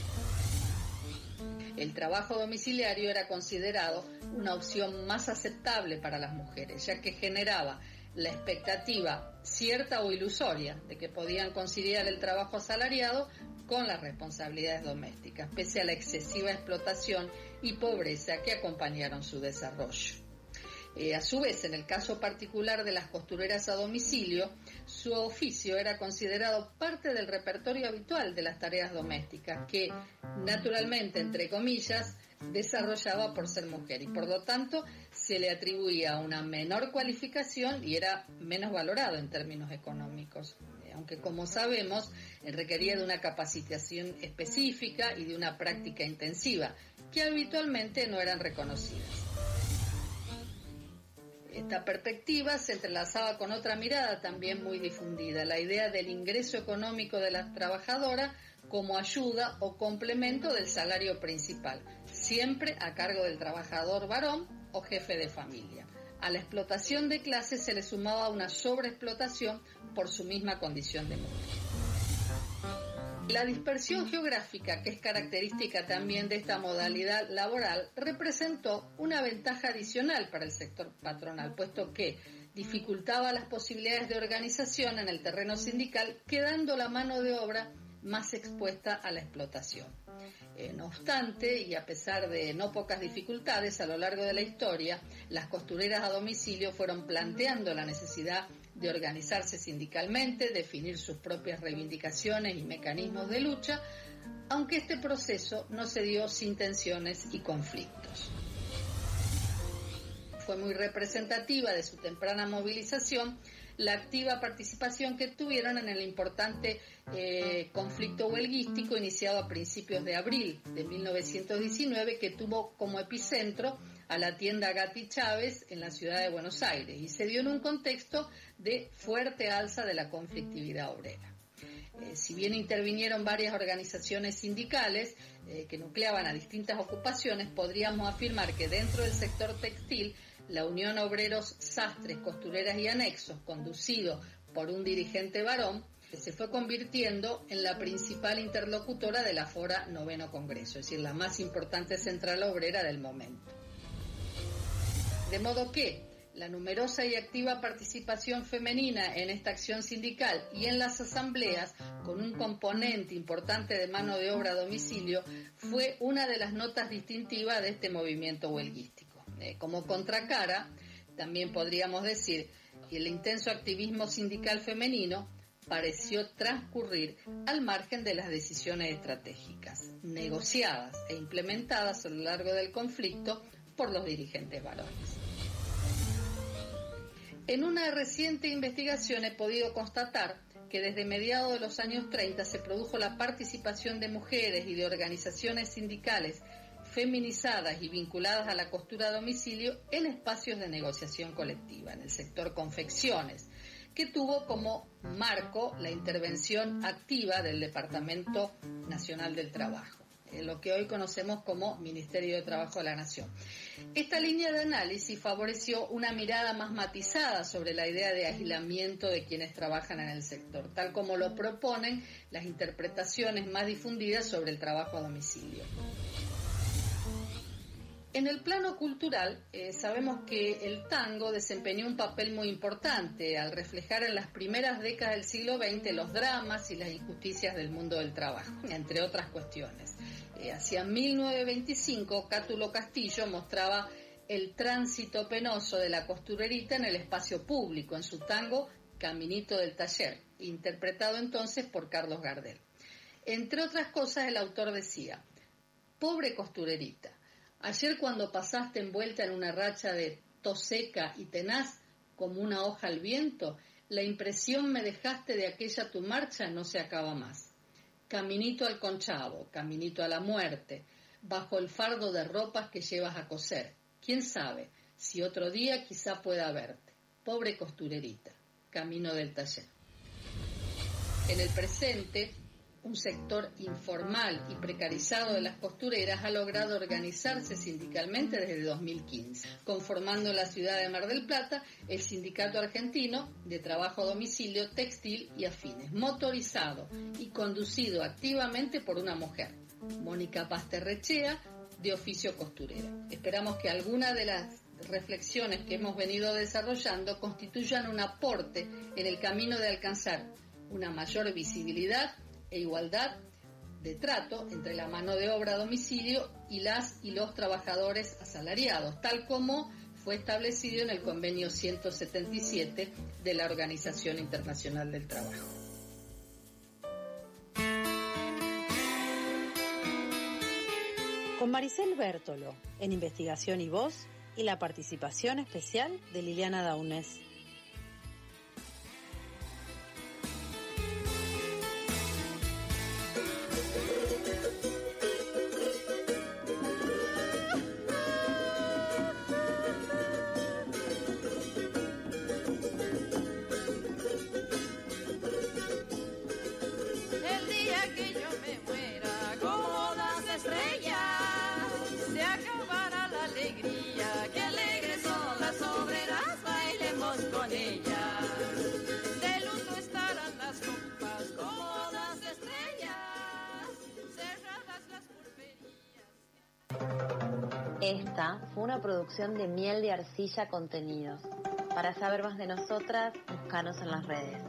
Speaker 19: El trabajo domiciliario era considerado una opción más aceptable para las mujeres, ya que generaba la expectativa cierta o ilusoria de que podían conciliar el trabajo asalariado con las responsabilidades domésticas, pese a la excesiva explotación y pobreza que acompañaron su desarrollo. A su vez, en el caso particular de las costureras a domicilio, su oficio era considerado parte del repertorio habitual de las tareas domésticas, que naturalmente, entre comillas, desarrollaba por ser mujer y por lo tanto se le atribuía una menor cualificación y era menos valorado en términos económicos, aunque como sabemos requería de una capacitación específica y de una práctica intensiva que habitualmente no eran reconocidas. Esta perspectiva se entrelazaba con otra mirada también muy difundida, la idea del ingreso económico de la trabajadora como ayuda o complemento del salario principal, siempre a cargo del trabajador varón o jefe de familia. A la explotación de clase se le sumaba una sobreexplotación por su misma condición de mujer. La dispersión geográfica, que es característica también de esta modalidad laboral, representó una ventaja adicional para el sector patronal, puesto que dificultaba las posibilidades de organización en el terreno sindical, quedando la mano de obra más expuesta a la explotación. No obstante, y a pesar de no pocas dificultades a lo largo de la historia, las costureras a domicilio fueron planteando la necesidad de organizarse sindicalmente, definir sus propias reivindicaciones y mecanismos de lucha, aunque este proceso no se dio sin tensiones y conflictos. Fue muy representativa de su temprana movilización la activa participación que tuvieron en el importante conflicto huelguístico iniciado a principios de abril de 1919, que tuvo como epicentro a la tienda Gatti Chávez en la ciudad de Buenos Aires y se dio en un contexto de fuerte alza de la conflictividad obrera. Si bien intervinieron varias organizaciones sindicales que nucleaban a distintas ocupaciones, podríamos afirmar que dentro del sector textil, la Unión Obreros Sastres, Costureras y Anexos, conducido por un dirigente varón, se fue convirtiendo en la principal interlocutora de la Fora Noveno Congreso, es decir, la más importante central obrera del momento. De modo que La numerosa y activa participación femenina en esta acción sindical y en las asambleas, con un componente importante de mano de obra a domicilio, fue una de las notas distintivas de este movimiento huelguístico. Como contracara, también podríamos decir que el intenso activismo sindical femenino pareció transcurrir al margen de las decisiones estratégicas, negociadas e implementadas a lo largo del conflicto por los dirigentes varones. En una reciente investigación he podido constatar que desde mediados de los años 30 se produjo la participación de mujeres y de organizaciones sindicales feminizadas y vinculadas a la costura a domicilio en espacios de negociación colectiva, en el sector confecciones, que tuvo como marco la intervención activa del Departamento Nacional del Trabajo, lo que hoy conocemos como Ministerio de Trabajo de la Nación. Esta línea de análisis favoreció una mirada más matizada sobre la idea de aislamiento de quienes trabajan en el sector, tal como lo proponen las interpretaciones más difundidas sobre el trabajo a domicilio. En el plano cultural, sabemos que el tango desempeñó un papel muy importante al reflejar en las primeras décadas del siglo XX los dramas y las injusticias del mundo del trabajo, entre otras cuestiones. Hacia 1925, Cátulo Castillo mostraba el tránsito penoso de la costurerita en el espacio público, en su tango Caminito del Taller, interpretado entonces por Carlos Gardel. Entre otras cosas, el autor decía: pobre costurerita, ayer cuando pasaste envuelta en una racha de tos seca y tenaz como una hoja al viento, la impresión me dejaste de aquella tu marcha no se acaba más. Caminito al conchavo, caminito a la muerte, bajo el fardo de ropas que llevas a coser. ¿Quién sabe si otro día quizá pueda verte? Pobre costurerita, camino del taller. En el presente, un sector informal y precarizado de las costureras ha logrado organizarse sindicalmente desde 2015, conformando en la ciudad de Mar del Plata el Sindicato Argentino de Trabajo a Domicilio, Textil y Afines, motorizado y conducido activamente por una mujer, Mónica Pasterrechea, de oficio costurera. Esperamos que algunas de las reflexiones que hemos venido desarrollando constituyan un aporte en el camino de alcanzar una mayor visibilidad e igualdad de trato entre la mano de obra a domicilio y las y los trabajadores asalariados, tal como fue establecido en el convenio 177 de la Organización Internacional del Trabajo.
Speaker 5: Con Maricel Bertolo, en investigación y voz, y la participación especial de Liliana Daunes.
Speaker 20: Esta fue una producción de Miel de Arcilla Contenidos. Para saber más de nosotras, búscanos en las redes.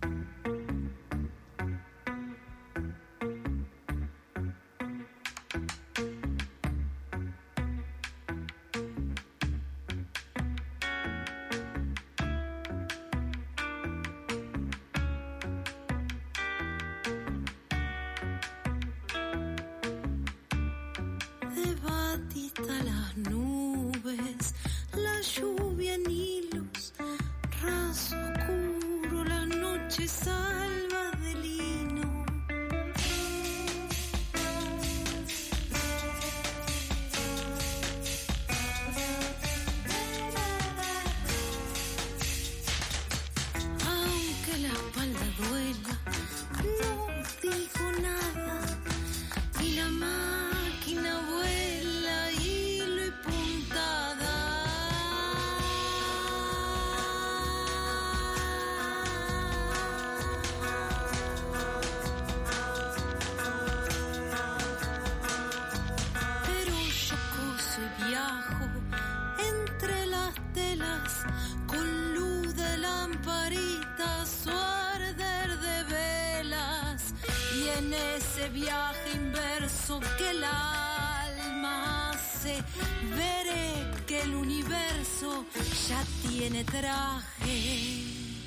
Speaker 21: Viaje inverso que el alma hace, veré que el universo ya tiene traje.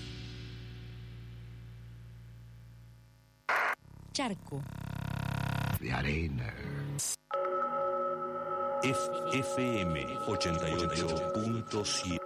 Speaker 22: Charco.
Speaker 7: De arena.
Speaker 10: FM 88.7.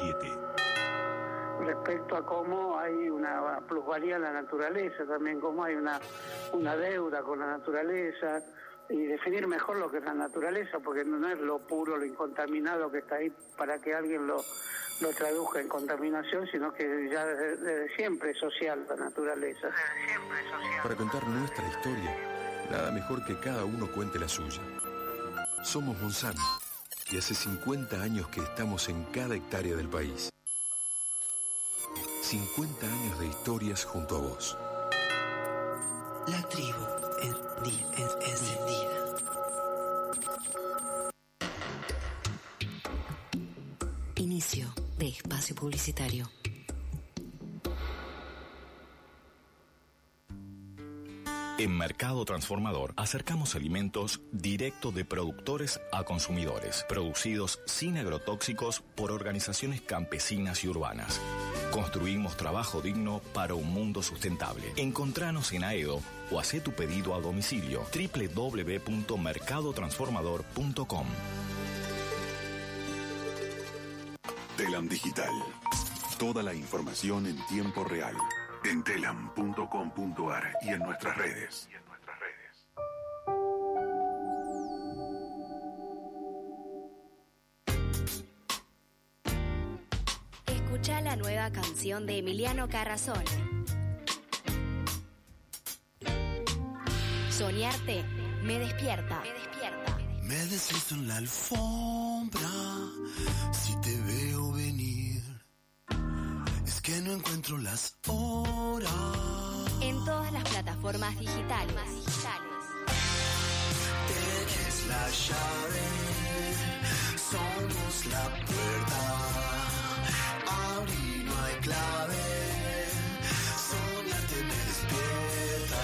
Speaker 23: Respecto a cómo hay una plusvalía en la naturaleza, también cómo hay una deuda con la naturaleza, y definir mejor lo que es la naturaleza, porque no es lo puro, lo incontaminado que está ahí para que alguien lo traduzca en contaminación, sino que ya desde siempre es social la naturaleza.
Speaker 15: Para contar nuestra historia, nada mejor que cada uno cuente la suya. Somos Monsanto, y hace 50 años que estamos en cada hectárea del país. 50 años de historias junto a vos.
Speaker 12: La tribu encendida. Inicio de espacio publicitario.
Speaker 16: En Mercado Transformador acercamos alimentos directo de productores a consumidores, producidos sin agrotóxicos por organizaciones campesinas y urbanas. Construimos trabajo digno para un mundo sustentable. Encontranos en Aedo o hacé tu pedido a domicilio www.mercadotransformador.com.
Speaker 10: Telam Digital. Toda la información en tiempo real. En telam.com.ar y en nuestras redes.
Speaker 6: Escucha la nueva canción de Emiliano Carrazone. Soñarte me despierta.
Speaker 24: Me deslizo en la alfombra si te veo venir. Es que no encuentro las horas.
Speaker 6: En todas las plataformas digitales.
Speaker 24: Dejes la llave, somos la puerta. Abrir no hay clave, soñarte me despierta.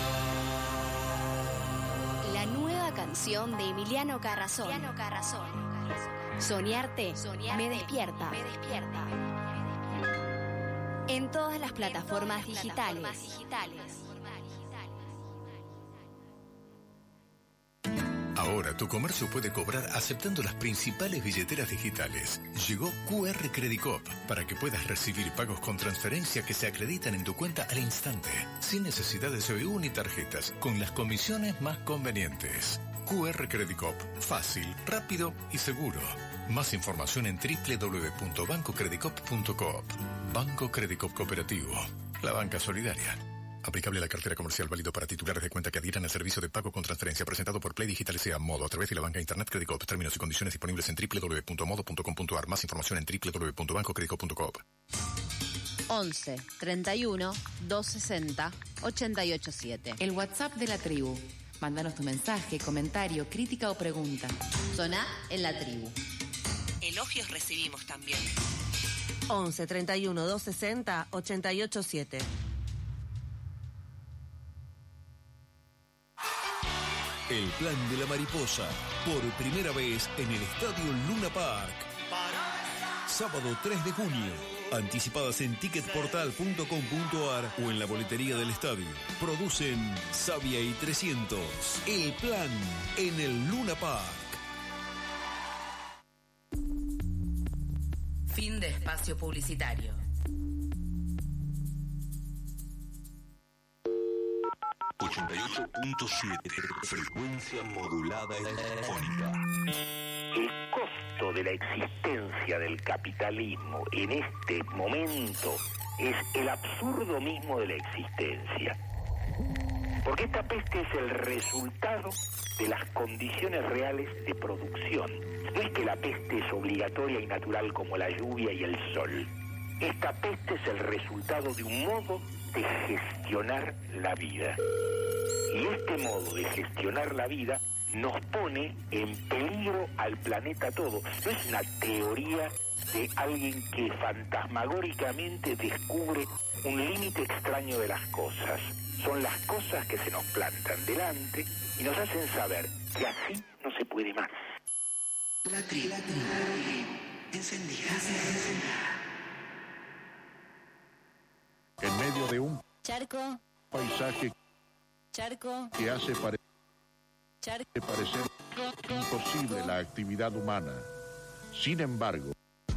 Speaker 6: La nueva canción de Emiliano Carrazone. Soñarte me despierta. En todas las plataformas digitales.
Speaker 14: Ahora tu comercio puede cobrar aceptando las principales billeteras digitales. Llegó QR Credit Coop para que puedas recibir pagos con transferencia que se acreditan en tu cuenta al instante, sin necesidad de CBU ni tarjetas, con las comisiones más convenientes. QR Credit Coop, fácil, rápido y seguro. Más información en www.bancocreditcoop.coop. Banco Credit Coop Cooperativo, la banca solidaria. Aplicable a la cartera comercial, válido para titulares de cuenta que adhieran al servicio de pago con transferencia presentado por Play Digital S.A. Modo a través de la banca Internet Credit Coop. Términos y condiciones disponibles en www.modo.com.ar. Más información en www.bancocreditcoop.coop.
Speaker 22: 11 31 260 887.
Speaker 25: El WhatsApp de la tribu. Mándanos tu mensaje, comentario, crítica o pregunta.
Speaker 22: Soná en la tribu.
Speaker 25: Elogios recibimos también.
Speaker 26: 11 31 260 887.
Speaker 8: El Plan de la Mariposa, por primera vez en el Estadio Luna Park. Sábado 3 de junio. Anticipadas en ticketportal.com.ar o en la boletería del estadio. Producen Sabia y 300. El Plan en el Luna Park.
Speaker 22: Fin de espacio publicitario.
Speaker 9: Frecuencia modulada telefónica.
Speaker 1: El costo de la existencia del capitalismo en este momento es el absurdo mismo de la existencia. Porque esta peste es el resultado de las condiciones reales de producción. No es que la peste es obligatoria y natural como la lluvia y el sol. Esta peste es el resultado de un modo de gestionar la vida. Y este modo de gestionar la vida nos pone en peligro al planeta todo. No es una teoría de alguien que fantasmagóricamente descubre un límite extraño de las cosas. Son las cosas que se nos plantan delante y nos hacen saber que así no se puede más.
Speaker 12: La tribu. Encendida.
Speaker 7: En medio de un
Speaker 22: Charco.
Speaker 7: paisaje
Speaker 22: Charco.
Speaker 7: que hace parecer imposible la actividad humana. Sin embargo,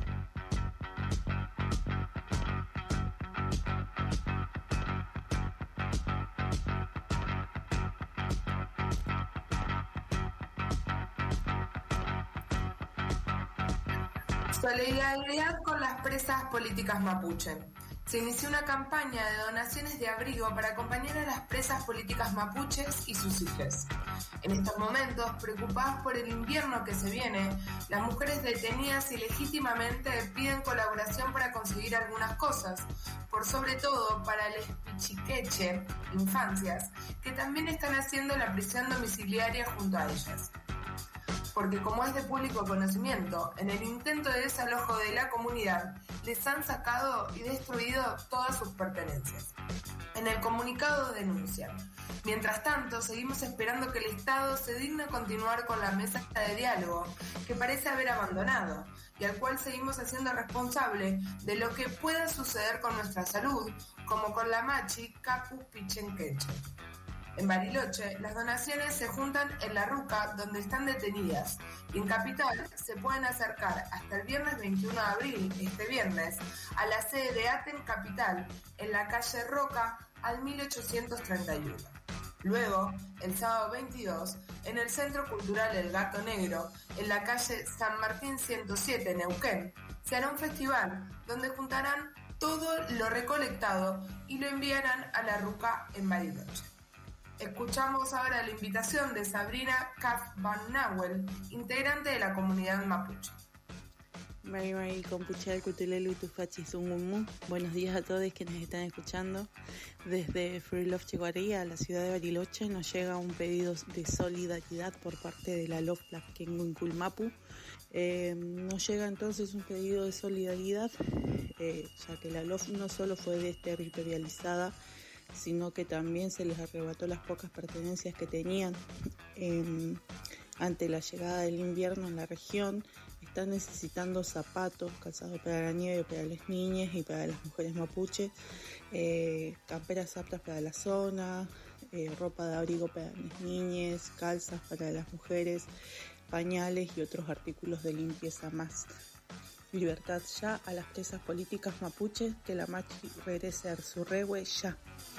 Speaker 4: Solidaridad con las presas políticas mapuche. Se inició una campaña de donaciones de abrigo para acompañar a las presas políticas mapuches y sus hijas. En estos momentos, preocupadas por el invierno que se viene, las mujeres detenidas ilegítimamente piden colaboración para conseguir algunas cosas, por sobre todo para les pichiqueche, infancias, que también están haciendo la prisión domiciliaria junto a ellas. Porque como es de público conocimiento, en el intento de desalojo de la comunidad, les han sacado y destruido todas sus pertenencias. En el comunicado denuncian: mientras tanto, seguimos esperando que el Estado se digne a continuar con la mesa de diálogo, que parece haber abandonado, y al cual seguimos haciendo responsable de lo que pueda suceder con nuestra salud, como con la machi Capu Pichenqueche. En Bariloche, las donaciones se juntan en La Ruca, donde están detenidas, y en Capital se pueden acercar hasta el viernes 21 de abril, este viernes, a la sede de ATEN Capital, en la calle Roca, al 1831. Luego, el sábado 22, en el Centro Cultural El Gato Negro, en la calle San Martín 107, Neuquén, se hará un festival donde juntarán todo lo recolectado y lo enviarán a La Ruca en Bariloche. Escuchamos ahora la invitación de Sabrina Kaf Van Nahuel, integrante de la comunidad mapuche.
Speaker 11: Mari Compuchal Cutelelu Tufachi Zungumu. Buenos días a todos quienes están escuchando. Desde Freelove Chiguaría, la ciudad de Bariloche, nos llega un pedido de solidaridad por parte de la LOF Kengunkulmapu. Nos llega entonces un pedido de solidaridad, ya que la LOF no solo fue desterritorializada, sino que también se les arrebató las pocas pertenencias que tenían ante la llegada del invierno en la región. Están necesitando zapatos, calzado para la nieve, para las niñas y para las mujeres mapuches, camperas aptas para la zona, ropa de abrigo para las niñas, calzas para las mujeres, pañales y otros artículos de limpieza más. Libertad ya a las presas políticas mapuches, que la machi regrese a su rehue ya.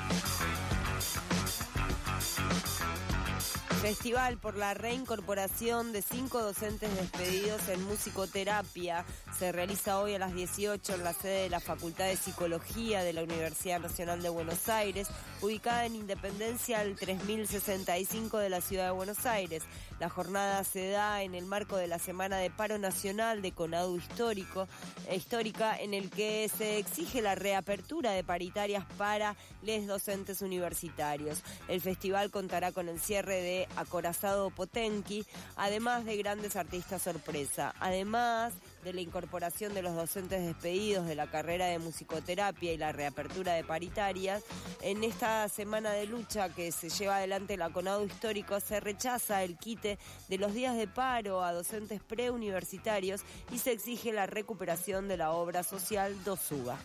Speaker 3: Festival por la reincorporación de 5 docentes despedidos en musicoterapia. Se realiza hoy a las 18 en la sede de la Facultad de Psicología de la Universidad Nacional de Buenos Aires, ubicada en Independencia al 3065 de la Ciudad de Buenos Aires. La jornada se da en el marco de la Semana de Paro Nacional de CONADU histórica, en el que se exige la reapertura de paritarias para les docentes universitarios. El festival contará con el cierre de acorazado Potenki, además de grandes artistas sorpresa, además de la incorporación de los docentes despedidos de la carrera de musicoterapia y la reapertura de paritarias. En esta semana de lucha que se lleva adelante la CONADU Histórico se rechaza el quite de los días de paro a docentes preuniversitarios y se exige la recuperación de la obra social Dosuga.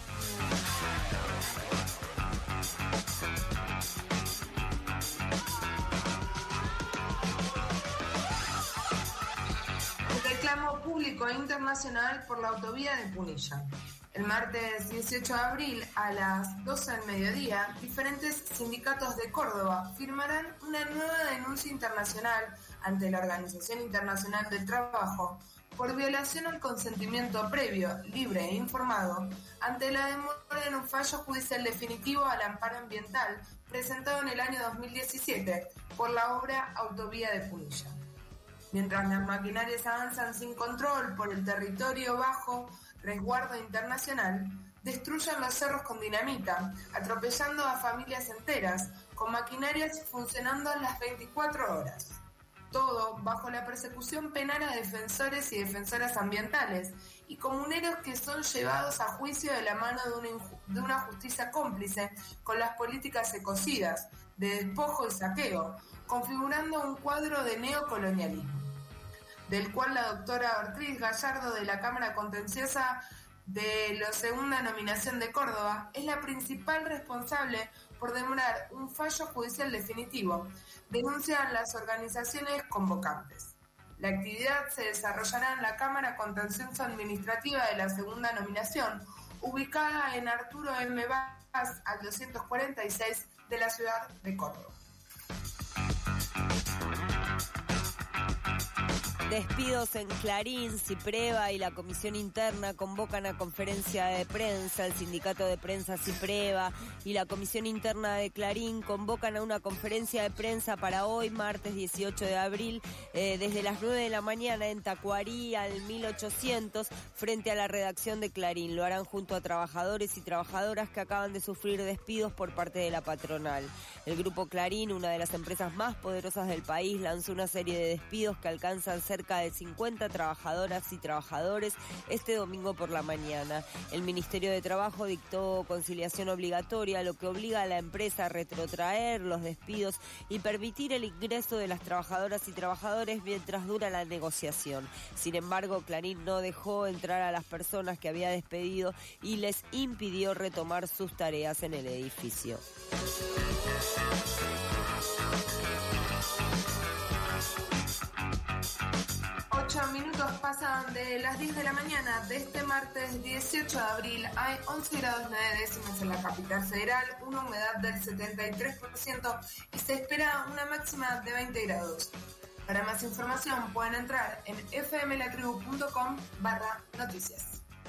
Speaker 4: Reclamo público internacional por la autovía de Punilla. El martes 18 de abril a las 12 del mediodía, diferentes sindicatos de Córdoba firmarán una nueva denuncia internacional ante la Organización Internacional del Trabajo por violación al consentimiento previo, libre e informado ante la demora en un fallo judicial definitivo al amparo ambiental presentado en el año 2017 por la obra Autovía de Punilla. Mientras las maquinarias avanzan sin control por el territorio bajo resguardo internacional, destruyen los cerros con dinamita, atropellando a familias enteras, con maquinarias funcionando las 24 horas. Todo bajo la persecución penal a defensores y defensoras ambientales y comuneros que son llevados a juicio de la mano de una justicia cómplice con las políticas ecocidas, de despojo y saqueo, configurando un cuadro de neocolonialismo, del cual la doctora Ortiz Gallardo de la Cámara Contenciosa de la Segunda Nominación de Córdoba es la principal responsable por demorar un fallo judicial definitivo, denuncian las organizaciones convocantes. La actividad se desarrollará en la Cámara Contenciosa Administrativa de la Segunda Nominación, ubicada en Arturo M. Vaz al 246 de la ciudad de Córdoba.
Speaker 3: Despidos en Clarín, Cipreva y la Comisión Interna convocan a conferencia de prensa. El Sindicato de Prensa Cipreva y la Comisión Interna de Clarín convocan a una conferencia de prensa para hoy, martes 18 de abril, desde las 9 de la mañana en Tacuarí al 1800, frente a la redacción de Clarín. Lo harán junto a trabajadores y trabajadoras que acaban de sufrir despidos por parte de la patronal. El Grupo Clarín, una de las empresas más poderosas del país, lanzó una serie de despidos que alcanzan cerca de 50 trabajadoras y trabajadores este domingo por la mañana. El Ministerio de Trabajo dictó conciliación obligatoria, lo que obliga a la empresa a retrotraer los despidos y permitir el ingreso de las trabajadoras y trabajadores mientras dura la negociación. Sin embargo, Clarín no dejó entrar a las personas que había despedido y les impidió retomar sus tareas en el edificio.
Speaker 4: 8 minutos pasan de las 10 de la mañana de este martes 18 de abril. Hay 11 grados 9 décimas en la capital federal, una humedad del 73% y se espera una máxima de 20 grados. Para más información pueden entrar en fmlatribu.com/noticias.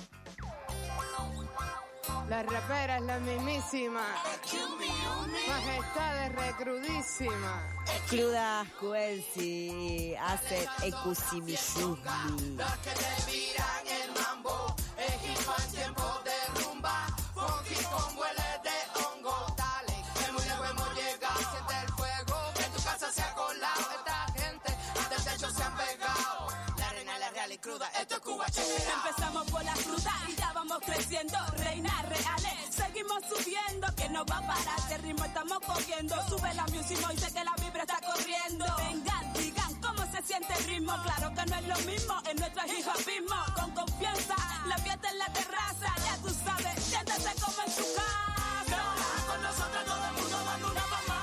Speaker 2: La rapera es la mismísima. Majestad es recrudísima.
Speaker 3: Cruda Cuelsi hace Ekusimishumi.
Speaker 24: Los que te miran el mambo, es hip hop tiempo de rumba, funky con huele de hongo. Dale, que muy lejos hemos llegado. Siente el fuego, que en tu casa se ha colado. Esta gente hasta el techo se han pegado. La reina, la real y cruda, esto es Cuba, chequea.
Speaker 21: Empezamos por la fruta y ya vamos creciendo. Reinas reales, seguimos subiendo. Que no va a parar, este ritmo estamos cogiendo. Sube la music y sé que la vibra está corriendo. Vengan, digan cómo se siente el ritmo. Claro que no es lo mismo, en nuestro hip hopismo. Con confianza, la fiesta en la terraza. Ya tú sabes, siéntese como en tu casa.
Speaker 24: Con nosotros todo el mundo dando una palma.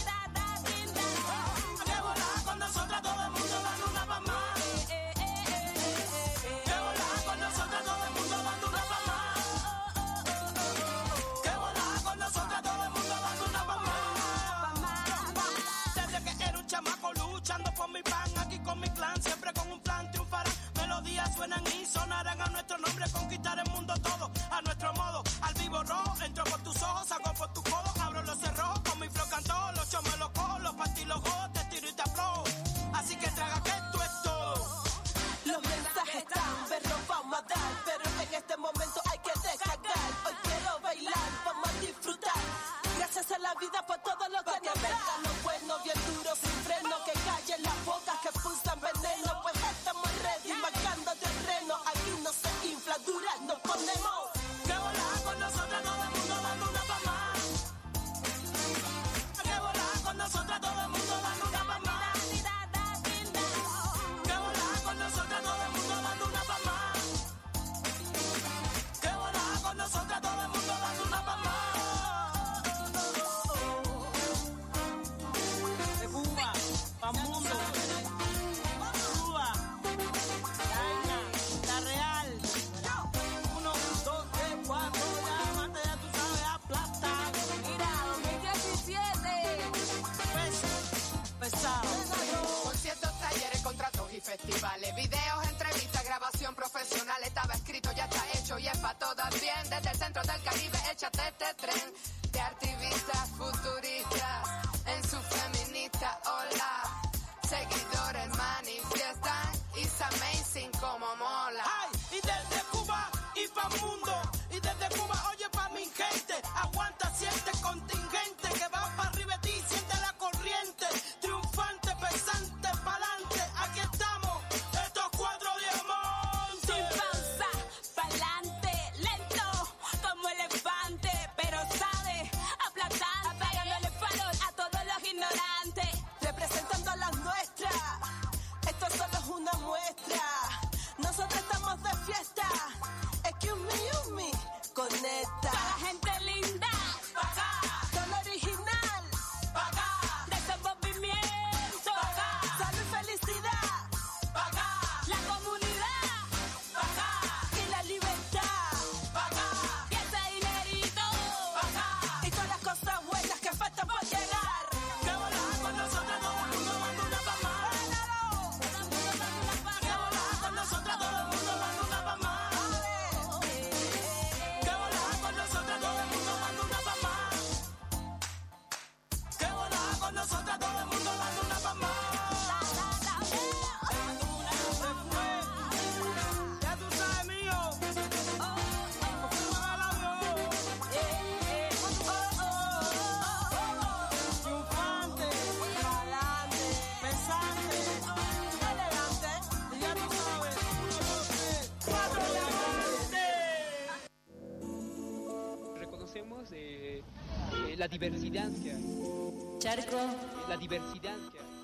Speaker 24: Que volar con nosotros todo el mundo dando una palma. Que volar con nosotros todo el mundo dando una palma. Que volar con nosotros todo el mundo dando una palma. Desde que era un chamaco luchando por mi pan, aquí con mi clan, siempre con un plan triunfarán. Melodías suenan y sonarán a nuestro nombre, conquistar el mundo todo, a nuestro modo. Al vivo rojo, entro por tus ojos, salgo por tu codo, abro los cerrojos, con mi flow canto, los chomos los cojo, los partidos te tiro y te aflojo. Así que traga que esto es todo.
Speaker 21: Los mensajes están, verlos vamos a dar, pero en este momento hay que descargar. Hoy quiero bailar, vamos a disfrutar. Gracias a la vida por todo lo que nos da. Lo bueno, bien duro, sin freno.
Speaker 2: seguidores manifiestan. It's amazing como mola.
Speaker 24: Ay, y desde Cuba y pa' mundo. Y desde Cuba, oye pa' mi gente. Aguanta, siente contingente que va pa' arriba de ti, siente la corriente. Triunfante, pesante, pa'lante. Aquí estamos, estos 4 diamantes.
Speaker 21: Sin pausa, pa'lante, lento como elefante, pero sabe aplastar, apagándole faros a todos los ignorantes, representando a las nuestras. Esto solo es una muestra. Nosotros estamos de fiesta. Excuse me, conecta. Para la gente linda, pa' acá. Todo original, pa' acá. Desenvolvimiento, pa' acá. Salud y felicidad, pa' acá. La comunidad, pa' acá. Y la libertad, pa' acá. Y ese dinerito, pa' acá. Y todas las cosas buenas que faltan por llegar.
Speaker 24: Que volaba con nosotros, todo el mundo manda una pa' más. Que volaba con nosotros, todo el mundo manda una pa' más. Que volaba con nosotros, todo el mundo manda una pa' más. Que volaba con nosotros, todo el mundo manda una pa' más. Ya tú sabes, mío. Triunfante, pa'lante, pensante, elegante. Ya tú sabes, 4 diamantes.
Speaker 5: Reconocemos la diversidad que hay.
Speaker 22: Charco.
Speaker 5: La diversidad que hay.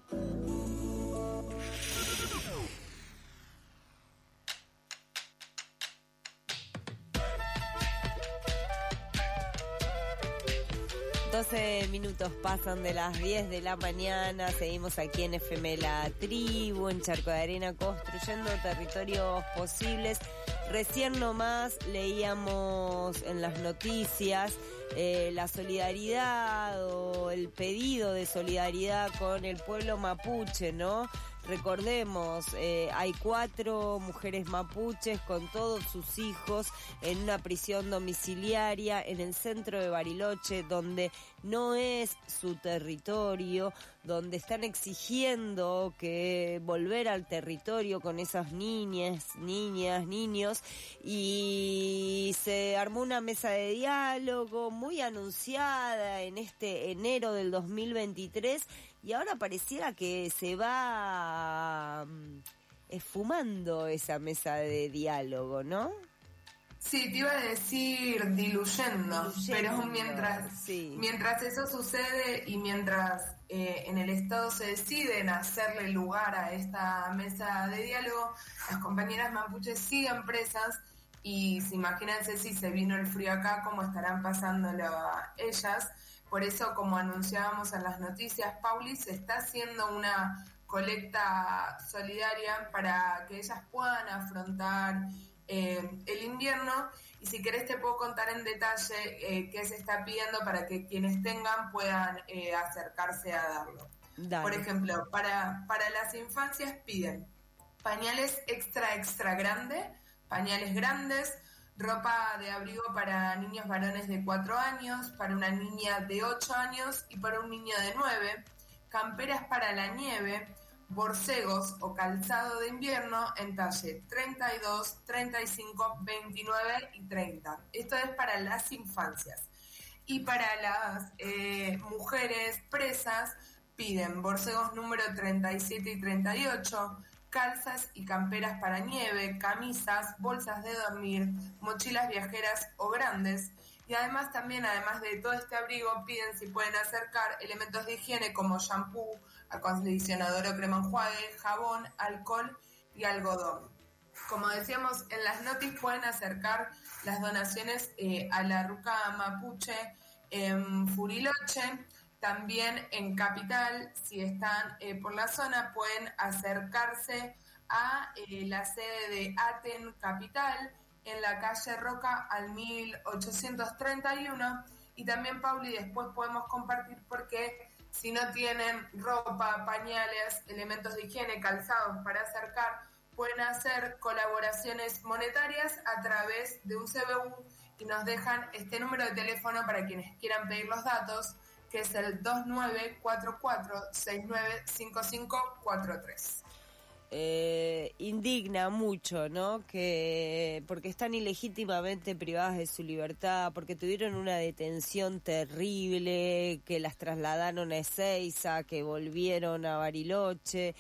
Speaker 3: Minutos pasan de las 10 de la mañana, seguimos aquí en FM La Tribu, en Charco de Arena, construyendo territorios posibles. Recién nomás leíamos en las noticias la solidaridad o el pedido de solidaridad con el pueblo mapuche, ¿no? Recordemos, hay 4 mujeres mapuches con todos sus hijos en una prisión domiciliaria en el centro de Bariloche, donde no es su territorio, donde están exigiendo que volver al territorio con esas niñas, niños, y se armó una mesa de diálogo muy anunciada en este enero del 2023, y ahora pareciera que se va esfumando esa mesa de diálogo, ¿no?
Speaker 4: Sí, te iba a decir diluyendo, pero mientras eso sucede y mientras en el Estado se deciden hacerle lugar a esta mesa de diálogo, las compañeras mapuches siguen presas y imagínense si se vino el frío acá, cómo estarán pasándolo a ellas. Por eso, como anunciábamos en las noticias, Pauli, se está haciendo una colecta solidaria para que ellas puedan afrontar el invierno, y si querés te puedo contar en detalle qué se está pidiendo para que quienes tengan puedan acercarse a darlo. Dale. Por ejemplo, para las infancias piden pañales extra grande, pañales grandes, ropa de abrigo para niños varones de 4 años, para una niña de 8 años y para un niño de 9, camperas para la nieve, borcegos o calzado de invierno en talle 32, 35, 29 y 30. Esto es para las infancias. Y para las mujeres presas piden borcegos número 37 y 38, calzas y camperas para nieve, camisas, bolsas de dormir, mochilas viajeras o grandes. Y además de todo este abrigo, piden si pueden acercar elementos de higiene como shampoo, acondicionador o crema enjuague, jabón, alcohol y algodón. Como decíamos en las noticias, pueden acercar las donaciones a la Ruca Mapuche en Furiloche, también en Capital. Si están por la zona, pueden acercarse a la sede de Aten Capital, en la calle Roca al 1831. Y también, Pauli, después podemos compartir porque si no tienen ropa, pañales, elementos de higiene, calzados para acercar, pueden hacer colaboraciones monetarias a través de un CBU y nos dejan este número de teléfono para quienes quieran pedir los datos, que es el 2944695543.
Speaker 3: Indigna mucho, ¿no? Que porque están ilegítimamente privadas de su libertad, porque tuvieron una detención terrible, que las trasladaron a Ezeiza, que volvieron a Bariloche,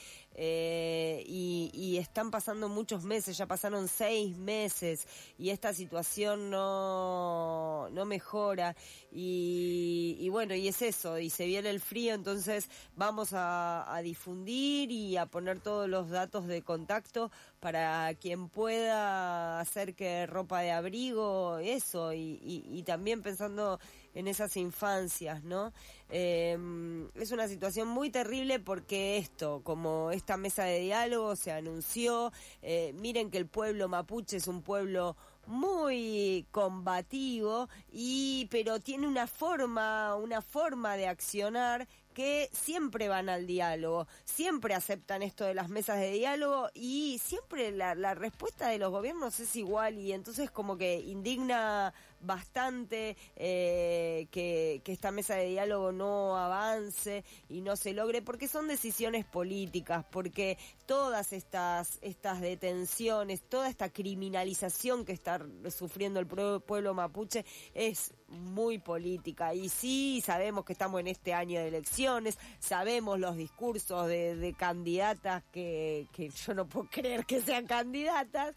Speaker 3: y están pasando muchos meses, ya pasaron 6 meses, y esta situación no mejora, y bueno, y es eso, y se viene el frío, entonces vamos a difundir y a poner todos los datos de contacto para quien pueda hacer que ropa de abrigo, eso, y también pensando en esas infancias, ¿no? Es una situación muy terrible porque esto, como esta mesa de diálogo se anunció, miren que el pueblo mapuche es un pueblo muy combativo, pero tiene una forma de accionar que siempre van al diálogo, siempre aceptan esto de las mesas de diálogo y siempre la respuesta de los gobiernos es igual, y entonces como que indigna bastante que esta mesa de diálogo no avance y no se logre, porque son decisiones políticas, porque todas estas detenciones, toda esta criminalización que está sufriendo el pueblo mapuche es muy política, y sí sabemos que estamos en este año de elecciones, sabemos los discursos de candidatas que yo no puedo creer que sean candidatas,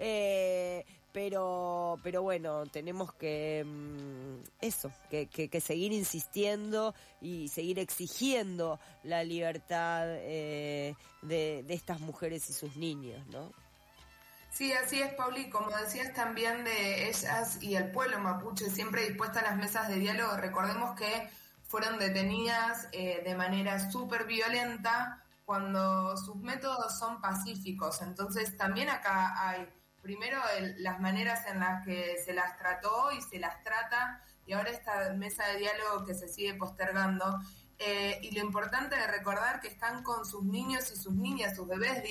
Speaker 3: pero bueno, tenemos que seguir insistiendo y seguir exigiendo la libertad de estas mujeres y sus niños, ¿no?
Speaker 4: Sí, así es, Pauli, como decías también de ellas y el pueblo mapuche siempre dispuesta a las mesas de diálogo. Recordemos que fueron detenidas de manera súper violenta cuando sus métodos son pacíficos. Entonces también acá hay primero las maneras en las que se las trató y se las trata, y ahora esta mesa de diálogo que se sigue postergando. Y lo importante de recordar que están con sus niños y sus niñas, sus bebés,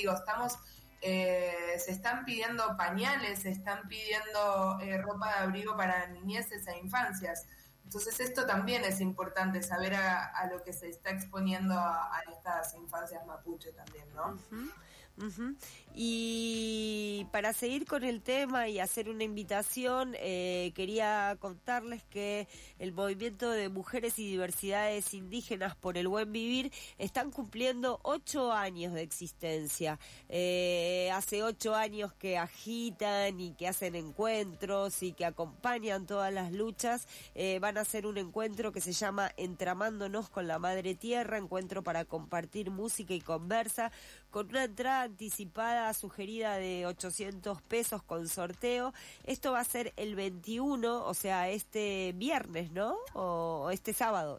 Speaker 4: se están pidiendo pañales, se están pidiendo ropa de abrigo para niñeces e infancias. Entonces esto también es importante, saber a lo que se está exponiendo a estas infancias mapuche también, ¿no?
Speaker 3: Uh-huh. Y para seguir con el tema y hacer una invitación, quería contarles que el movimiento de mujeres y diversidades indígenas por el buen vivir están cumpliendo 8 años de existencia. Hace 8 años que agitan y que hacen encuentros y que acompañan todas las luchas. Van a hacer un encuentro que se llama Entramándonos con la Madre Tierra, encuentro para compartir música y conversa, con una entrada anticipada sugerida de 800 pesos con sorteo. Esto va a ser el 21, o sea, este viernes, ¿no? O este sábado.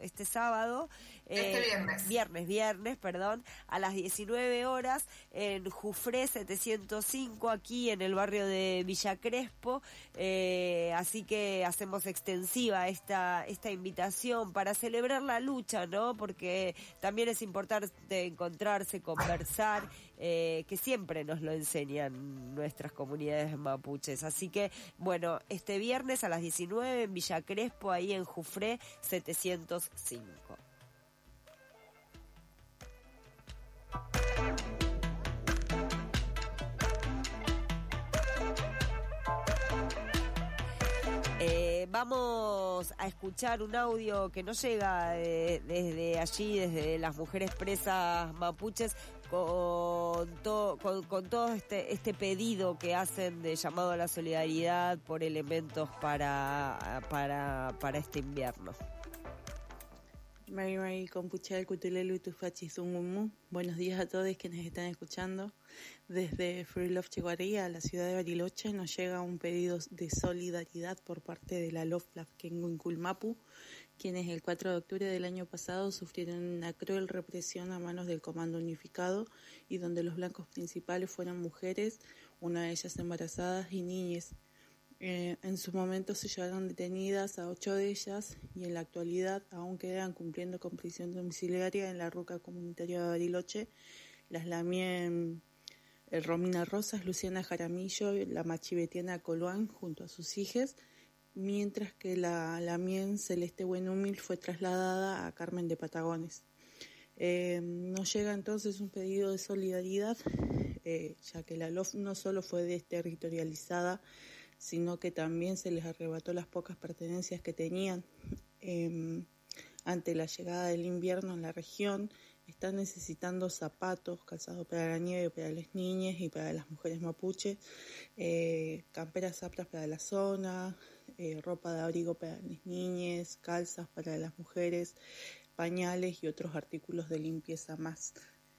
Speaker 3: Viernes, a las 19 horas en Jufré 705, aquí en el barrio de Villa Crespo. Así que hacemos extensiva esta invitación para celebrar la lucha, ¿no? Porque también es importante encontrarse, conversar, que siempre nos lo enseñan nuestras comunidades mapuches. Así que, bueno, este viernes a las 19 en Villa Crespo, ahí en Jufré 705. Vamos a escuchar un audio que nos llega desde allí, desde las mujeres presas mapuches, con todo este pedido que hacen de llamado a la solidaridad por elementos para este invierno.
Speaker 11: Mari Compuchal, Cutulelu, Tufachi, Zungumu. Buenos días a todos quienes están escuchando. Desde Free Love Chiguaría, la ciudad de Bariloche, nos llega un pedido de solidaridad por parte de la LOFLAF Kenguinculmapu, quienes el 4 de octubre del año pasado sufrieron una cruel represión a manos del Comando Unificado, y donde los blancos principales fueron mujeres, una de ellas embarazadas, y niñas. En su momento se llevaron detenidas a 8 de ellas, y en la actualidad aún quedan cumpliendo con prisión domiciliaria en la ruca comunitaria de Bariloche las Lamien Romina Rosas, Luciana Jaramillo, la Machibetiana Coluán junto a sus hijas, mientras que la Mien Celeste Buenúmil fue trasladada a Carmen de Patagones. Nos llega entonces un pedido de solidaridad, ya que la LOF no solo fue desterritorializada, sino que también se les arrebató las pocas pertenencias que tenían. Ante la llegada del invierno en la región, están necesitando zapatos, calzado para la nieve, para las niñas y para las mujeres mapuches, camperas aptas para la zona, ropa de abrigo para las niñas, calzas para las mujeres, pañales y otros artículos de limpieza más.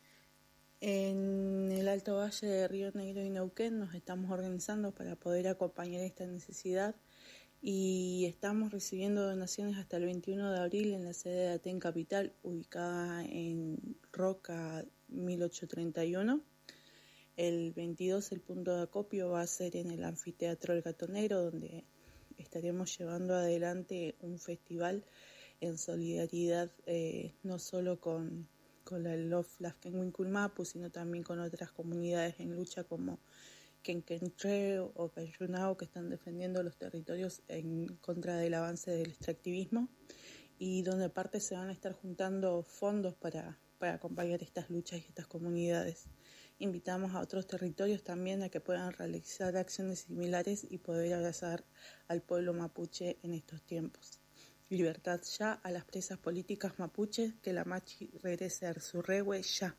Speaker 11: En el Alto Valle de Río Negro y Neuquén nos estamos organizando para poder acompañar esta necesidad y estamos recibiendo donaciones hasta el 21 de abril en la sede de Aten Capital, ubicada en Roca 1831. El 22 el punto de acopio va a ser en el Anfiteatro El Gatonero, donde estaremos llevando adelante un festival en solidaridad no solo con la LOF Lafkenhuinculmapu, sino también con otras comunidades en lucha como Quenquentreo o Cayunao, que están defendiendo los territorios en contra del avance del extractivismo, y donde aparte se van a estar juntando fondos para acompañar estas luchas y estas comunidades. Invitamos a otros territorios también a que puedan realizar acciones similares y poder abrazar al pueblo mapuche en estos tiempos. Libertad ya a las presas políticas mapuches, que la machi regrese a su rehue ya.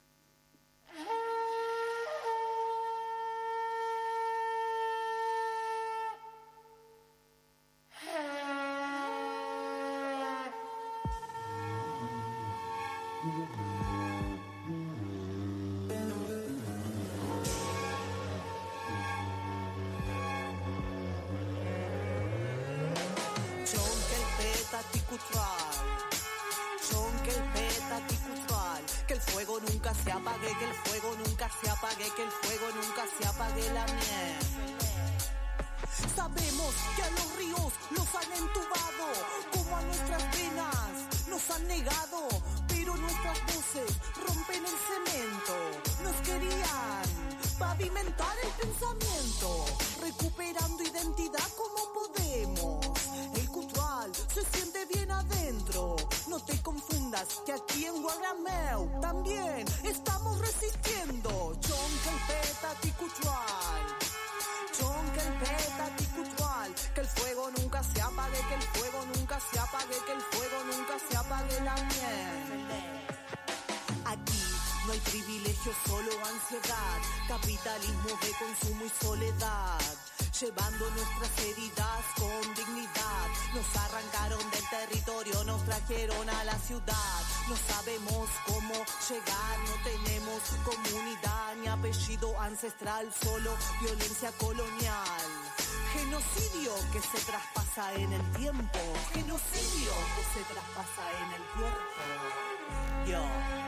Speaker 13: Que el fuego nunca se apague, que el fuego nunca se apague, que el fuego nunca se apague la miel. Sabemos que a los ríos los han entubado, como a nuestras venas nos han negado, pero nuestras voces rompen el cemento. Nos querían pavimentar el pensamiento, recuperando identidad como podemos. El cultural se siente bien adentro. No te confundas que aquí en Guarameu también estamos resistiendo. Chonkelpeta ticutual, chonkelpeta ticutual. Que el fuego nunca se apague, que el fuego nunca se apague, que el fuego nunca se apague la miel. Aquí no hay privilegio, solo ansiedad, capitalismo de consumo y soledad. Llevando nuestras heridas con dignidad. Nos arrancaron del territorio, nos trajeron a la ciudad. No sabemos cómo llegar, no tenemos comunidad ni apellido ancestral, solo violencia colonial. Genocidio que se traspasa en el tiempo, genocidio que se traspasa en el cuerpo.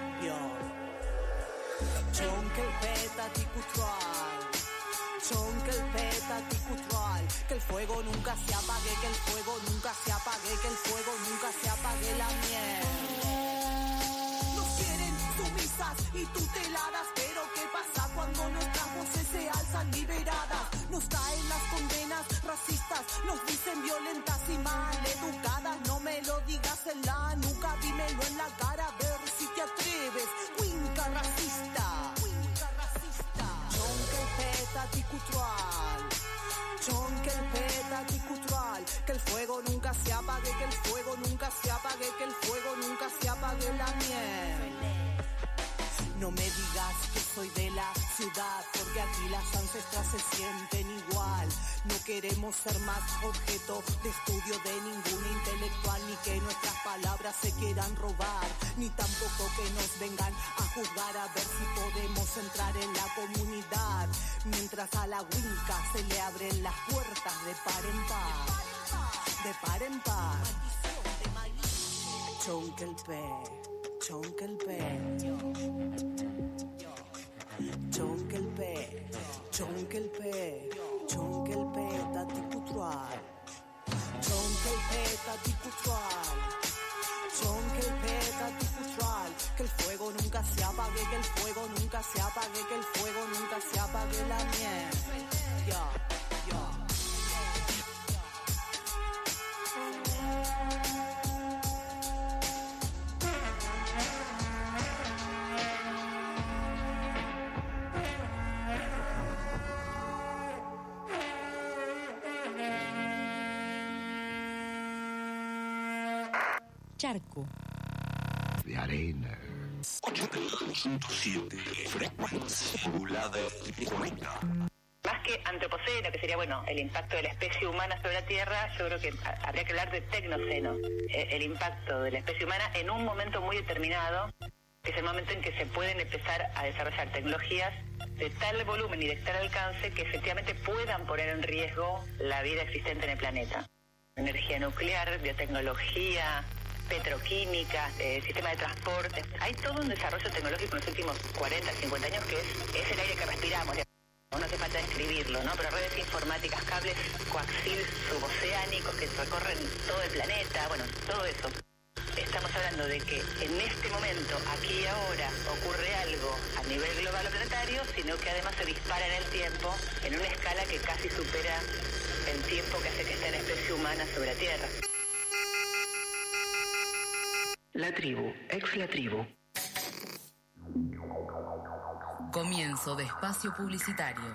Speaker 13: Chonkelpeta ticutual, chonkelpeta ticutual. Que el fuego nunca se apague, que el fuego nunca se apague, que el fuego nunca se apague la miel. Nos quieren sumisas y tuteladas, pero ¿qué pasa cuando nuestras voces se alzan liberadas? Nos caen las condenas racistas, nos dicen violentas y mal educadas. No me lo digas en la nuca, dímelo en la cara, a ver si te atreves. Cuinca racista, cuinca racista. Chonkelpeta ticutual, chonkelpeta ticutual. Que el fuego nunca se apague, que el fuego nunca se apague, que el fuego nunca se apague la miel. No me digas que soy de la ciudad, porque aquí las ancestras se sienten igual. No queremos ser más objeto de estudio de ningún intelectual, ni que nuestras palabras se quieran robar, ni tampoco que nos vengan a juzgar a ver si podemos entrar en la comunidad. Mientras a la Winca se le abren las puertas de par en par, de par en par. Chonkelpe, chonkelpe, chonkelpe, chonkelpe, chonkelpe taticutual, chonkelpe taticutual, chonkelpe taticutual. Que el fuego nunca se apague, que el fuego nunca se apague, que el fuego nunca se apague la miel.
Speaker 25: Charco.
Speaker 7: De arena.
Speaker 9: 82.7 frecuencia modulada fónica.
Speaker 17: Más que antropoceno, que sería, bueno, el impacto de la especie humana sobre la Tierra, yo creo que habría que hablar de tecnoceno, el impacto de la especie humana en un momento muy determinado, que es el momento en que se pueden empezar a desarrollar tecnologías de tal volumen y de tal alcance que efectivamente puedan poner en riesgo la vida existente en el planeta. Energía nuclear, biotecnología, petroquímica, sistema de transporte. Hay todo un desarrollo tecnológico en los últimos 40, 50 años que es el aire que respiramos. No hace falta describirlo, ¿no? Pero redes informáticas, cables coaxil suboceánicos que recorren todo el planeta, bueno, todo eso. Estamos hablando de que en este momento, aquí y ahora, ocurre algo a nivel global o planetario, sino que además se dispara en el tiempo en una escala que casi supera el tiempo que hace que esté la especie humana sobre la Tierra.
Speaker 22: La tribu, ex la tribu.
Speaker 25: Comienzo de espacio publicitario.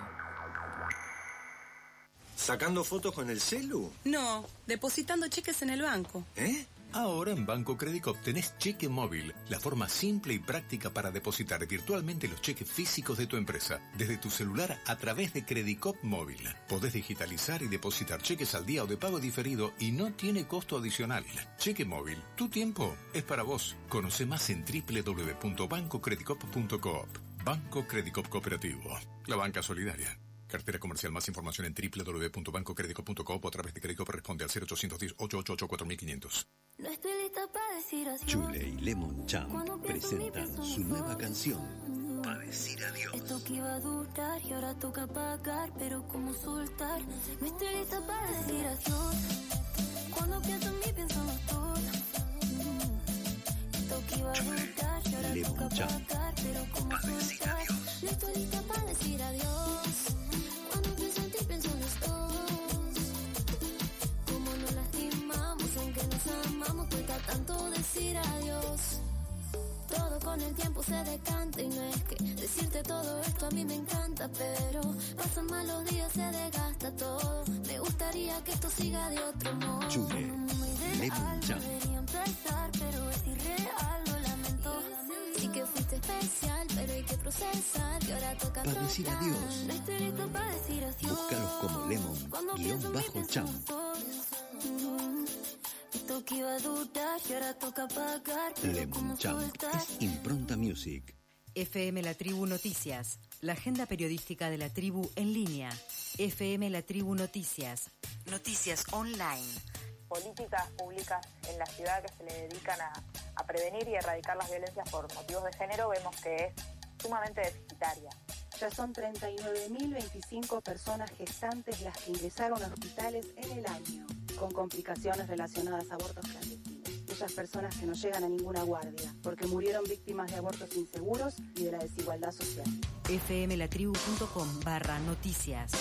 Speaker 18: ¿Sacando fotos con el celu?
Speaker 19: No, depositando cheques en el banco.
Speaker 18: ¿Eh?
Speaker 14: Ahora en Banco Credicop tenés cheque móvil, la forma simple y práctica para depositar virtualmente los cheques físicos de tu empresa, desde tu celular a través de Credicop Móvil. Podés digitalizar y depositar cheques al día o de pago diferido y no tiene costo adicional. Cheque móvil, tu tiempo es para vos. Conoce más en www.bancocredicop.coop. Banco Credicop Cooperativo, la banca solidaria. Cartera comercial. Más información en www.bancocredico.coop o a través de Credicop. Responde al 0810-888-4500.
Speaker 6: No estoy lista para decir adiós.
Speaker 20: Chule y Lemon Cham presentan su nueva canción, Pa' decir adiós.
Speaker 6: Esto que iba a durar y ahora toca pagar, pero ¿cómo soltar? No estoy lista para decir adiós. Cuando pienso en mí pienso en los dos. Esto que iba a durar y ahora toca pagar, pero ¿cómo soltar? No estoy lista para decir adiós. Cuando pienso en ti pienso en los dos. Como nos lastimamos aunque nos amamos, cuesta tanto decir adiós. Todo con el tiempo se decanta y no es que decirte todo esto a mí me encanta, pero pasan mal los días, se desgasta todo. Me gustaría que esto siga de otro modo.
Speaker 20: Chule, Lemon Cham.
Speaker 6: Debería empezar, pero es irreal, lo lamento. Sí que fuiste especial, pero hay que procesar y ahora toca
Speaker 20: Pa' decir adiós.
Speaker 6: No estoy listo para decir adiós.
Speaker 20: Búscalos como Lemon-Cham.
Speaker 6: Esto que iba a durar y ahora toca pagar, pero
Speaker 20: Lemon
Speaker 6: ¿cómo
Speaker 20: Cham
Speaker 6: soltar?
Speaker 20: es Impronta Music.
Speaker 25: FM La Tribu Noticias, la agenda periodística de la tribu en línea. FM La Tribu Noticias, noticias online.
Speaker 23: Políticas públicas en la ciudad que se le dedican a prevenir y erradicar las violencias por motivos de género, vemos que es sumamente deficitaria.
Speaker 26: Ya son 39.025 personas gestantes las que ingresaron a hospitales en el año, con complicaciones relacionadas a abortos clandestinos. Esas personas que no llegan a ninguna guardia, porque murieron víctimas de abortos inseguros y de la desigualdad social.
Speaker 25: fmlatribu.com/noticias.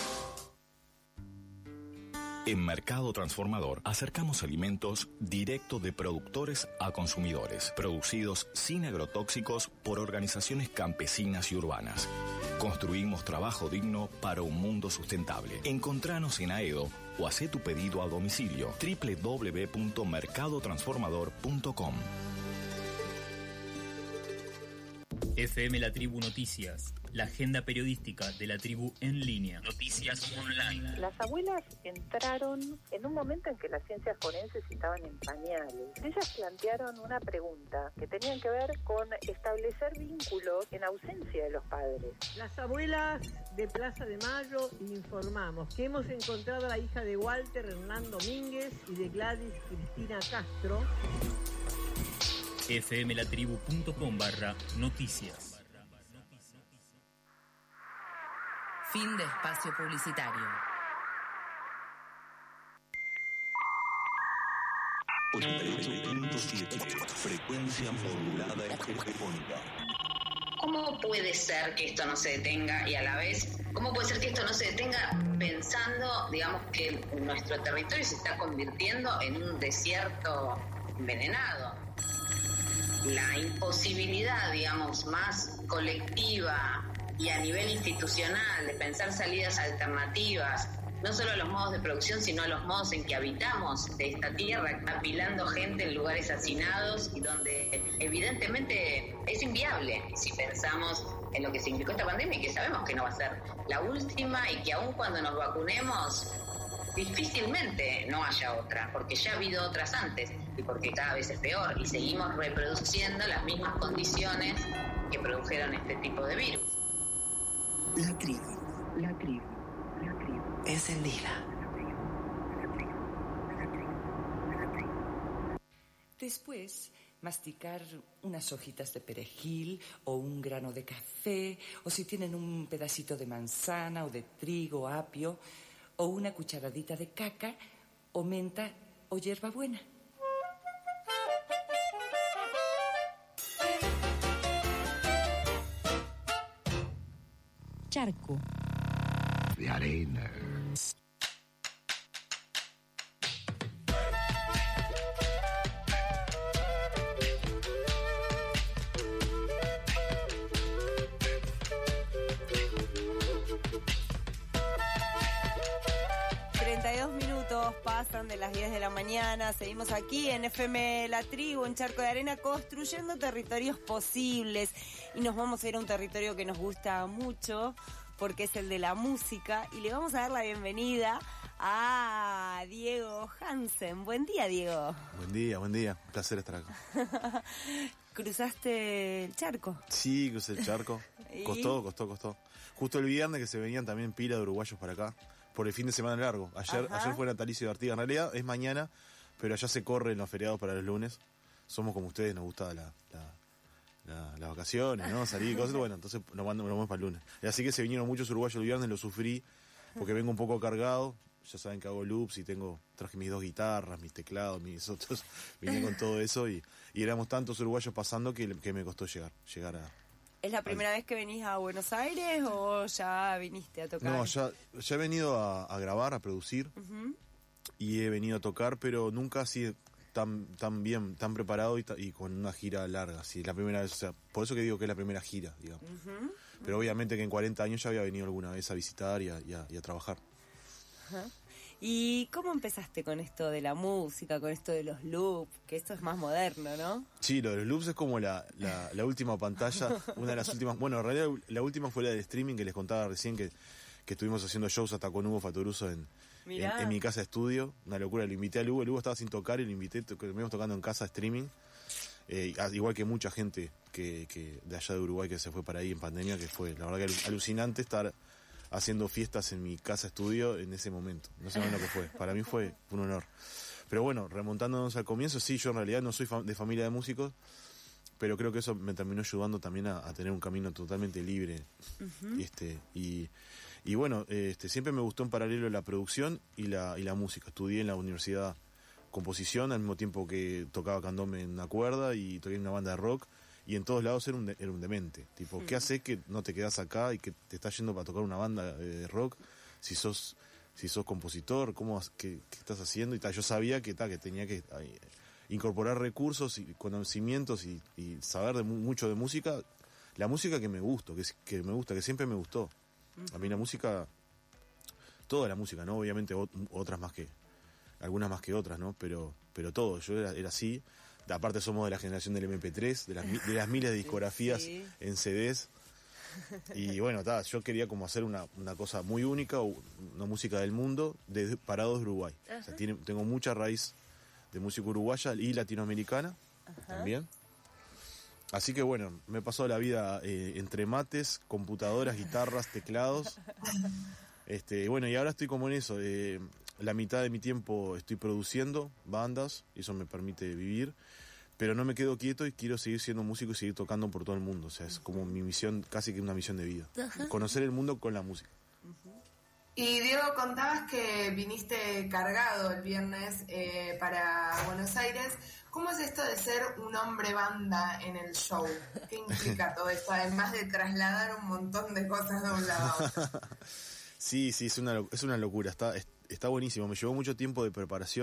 Speaker 16: En Mercado Transformador acercamos alimentos directo de productores a consumidores, producidos sin agrotóxicos por organizaciones campesinas y urbanas. Construimos trabajo digno para un mundo sustentable. Encontranos en Aedo o hacé tu pedido a domicilio www.mercadotransformador.com.
Speaker 27: FM La Tribu Noticias, la agenda periodística de la tribu en línea. Noticias online.
Speaker 23: Las abuelas entraron en un momento en que las ciencias forenses estaban en pañales. Ellas plantearon una pregunta que tenían que ver con establecer vínculos en ausencia de los padres.
Speaker 28: Las abuelas de Plaza de Mayo informamos que hemos encontrado a la hija de Walter Hernán Domínguez y de Gladys Cristina Castro.
Speaker 27: fmlatribu.com/noticias.
Speaker 25: Fin de espacio publicitario.
Speaker 9: 88.7 frecuencia modulada hegemónica.
Speaker 29: ¿Cómo puede ser que esto no se detenga y a la vez, cómo puede ser que esto no se detenga pensando, digamos, que nuestro territorio se está convirtiendo en un desierto envenenado? La imposibilidad, digamos, más colectiva y a nivel institucional de pensar salidas alternativas no solo a los modos de producción, sino a los modos en que habitamos de esta tierra, apilando gente en lugares hacinados y donde evidentemente es inviable si pensamos en lo que significó esta pandemia y que sabemos que no va a ser la última y que aun cuando nos vacunemos difícilmente no haya otra, porque ya ha habido otras antes y porque cada vez es peor y seguimos reproduciendo las mismas condiciones que produjeron este tipo de virus.
Speaker 22: La tribu encendida.
Speaker 1: Después, masticar unas hojitas de perejil o un grano de café, o si tienen un pedacito de manzana o de trigo, apio, o una cucharadita de caca, o menta o hierbabuena.
Speaker 25: Charco.
Speaker 7: De arena.
Speaker 3: Pasan de las 10 de la mañana, seguimos aquí en FM La Tribu, en Charco de Arena, construyendo territorios posibles. Y nos vamos a ir a un territorio que nos gusta mucho, porque es el de la música. Y le vamos a dar la bienvenida a Diego Hansen. Buen día, Diego.
Speaker 2: Buen día. Un placer estar acá.
Speaker 3: ¿Cruzaste el charco?
Speaker 2: Sí, crucé el charco. Costó. Justo el viernes que se venían también pila de uruguayos para acá. Por el fin de semana largo. Ayer fue natalicio de Artigas. En realidad es mañana, pero allá se corren los feriados para los lunes. Somos como ustedes, nos gusta las vacaciones, ¿no? Salir y cosas. Bueno, entonces nos vamos para el lunes. Y así que se vinieron muchos uruguayos el viernes, lo sufrí, porque vengo un poco cargado. Ya saben que hago loops y traje mis 2 guitarras, mis teclados, mis otros. Vine con todo eso y éramos tantos uruguayos pasando que me costó llegar a...
Speaker 3: ¿Es la primera vez que venís a Buenos Aires o ya viniste a tocar?
Speaker 2: No, ya he venido a grabar, a producir, y he venido a tocar, pero nunca así tan bien, tan preparado y con una gira larga. Sí, la primera vez, o sea, por eso que digo que es la primera gira, digamos. Pero obviamente que en 40 años ya había venido alguna vez a visitar y a trabajar.
Speaker 3: ¿Y cómo empezaste con esto de la música, con esto de los loops? Que esto es más moderno, ¿no?
Speaker 2: Sí, lo de los loops es como la última pantalla, una de las últimas. Bueno, en realidad la última fue la del streaming que les contaba recién, que estuvimos haciendo shows hasta con Hugo Fatoruso en mi casa de estudio. Una locura, lo invité a Hugo, el Hugo estaba sin tocar y lo invité, estuvimos tocando en casa streaming. Igual que mucha gente que de allá de Uruguay que se fue para ahí en pandemia, que fue la verdad que alucinante estar haciendo fiestas en mi casa estudio en ese momento. No sé lo que fue. Para mí fue un honor. Pero bueno, remontándonos al comienzo, sí, yo en realidad no soy de familia de músicos, pero creo que eso me terminó ayudando también a tener un camino totalmente libre. Y bueno, siempre me gustó en paralelo la producción y la música. Estudié en la universidad composición, al mismo tiempo que tocaba candombe en una cuerda y toqué en una banda de rock. Y en todos lados era un demente. Tipo, ¿qué haces que no te quedás acá y que te estás yendo para tocar una banda de rock si sos compositor? ¿Qué estás haciendo? Y yo sabía que tenía que incorporar recursos y conocimientos y saber mucho de música. La música que me gusta, que siempre me gustó. A mí la música, toda la música, ¿no? Obviamente algunas más que otras, ¿no? Pero todo, yo era así. Aparte somos de la generación del MP3, de las miles de discografías en CDs. Y bueno, yo quería como hacer una cosa muy única, una música del mundo, parados de Uruguay. O sea, tengo mucha raíz de música uruguaya y latinoamericana también. Así que bueno, me he pasado la vida entre mates, computadoras, guitarras, teclados. Bueno, y ahora estoy como en eso. La mitad de mi tiempo estoy produciendo bandas, y eso me permite vivir, pero no me quedo quieto y quiero seguir siendo músico y seguir tocando por todo el mundo. O sea, es como mi misión, casi que una misión de vida. Conocer el mundo con la música.
Speaker 4: Y Diego, contabas que viniste cargado el viernes para Buenos Aires. ¿Cómo es esto de ser un hombre banda en el show? ¿Qué implica todo esto? Además de trasladar un montón de cosas de un lado a otro.
Speaker 2: Sí, es una locura. Está buenísimo. Me llevó mucho tiempo de preparación.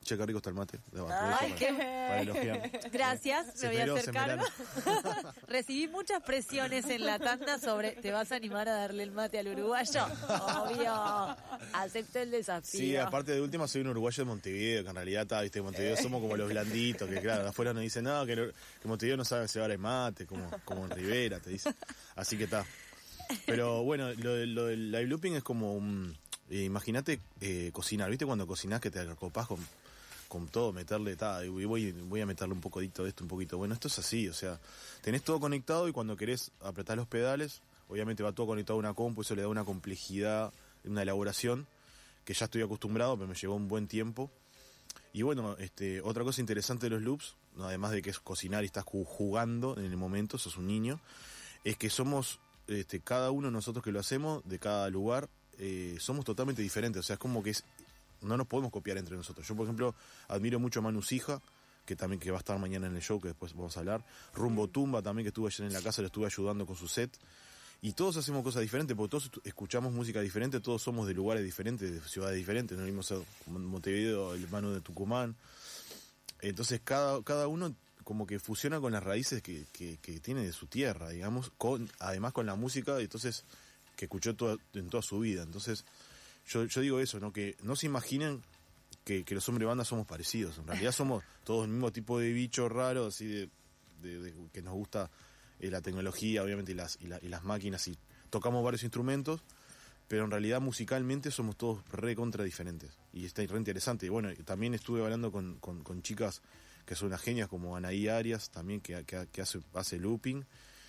Speaker 2: Che, qué rico está el mate.
Speaker 5: Para elogiar. Gracias, me voy a hacer cargo. Recibí muchas presiones en la tanda sobre ¿te vas a animar a darle el mate al uruguayo? Obvio, acepto el desafío.
Speaker 2: Sí, aparte de última soy un uruguayo de Montevideo, que en realidad está, viste, en Montevideo somos como los blanditos, que claro, afuera nos dicen, no, que Montevideo no sabe cebar el mate, como en Rivera, te dicen. Así que está. Pero bueno, lo del live looping es como un... imagínate cocinar, ¿viste? Cuando cocinás que te acopás con todo, meterle, y voy a meterle un poquito de esto, un poquito. Bueno, esto es así, o sea, tenés todo conectado y cuando querés apretar los pedales, obviamente va todo conectado a una compu, eso le da una complejidad, una elaboración, que ya estoy acostumbrado, pero me llevó un buen tiempo. Y bueno, otra cosa interesante de los loops, además de que es cocinar y estás jugando en el momento, sos un niño, es que somos, cada uno de nosotros que lo hacemos, de cada lugar, somos totalmente diferentes, o sea, es como que no nos podemos copiar entre nosotros. Yo, por ejemplo, admiro mucho a Manu Sija, que va a estar mañana en el show, que después vamos a hablar. Rumbo Tumba también, que estuve ayer en la casa, le estuve ayudando con su set. Y todos hacemos cosas diferentes, porque todos escuchamos música diferente, todos somos de lugares diferentes, de ciudades diferentes. Nos vimos en Montevideo, el Manu de Tucumán. Entonces, cada uno como que fusiona con las raíces que tiene de su tierra, digamos, además con la música, entonces, que escuchó en toda su vida. Entonces, yo digo eso, ¿no? Que no se imaginen que los hombres banda somos parecidos. En realidad somos todos el mismo tipo de bicho raro, así de que nos gusta la tecnología, obviamente, y las máquinas, y tocamos varios instrumentos, pero en realidad musicalmente somos todos recontra diferentes. Y está re interesante. Y bueno, también estuve hablando con chicas que son unas genias, como Anaí Arias, también, que hace looping.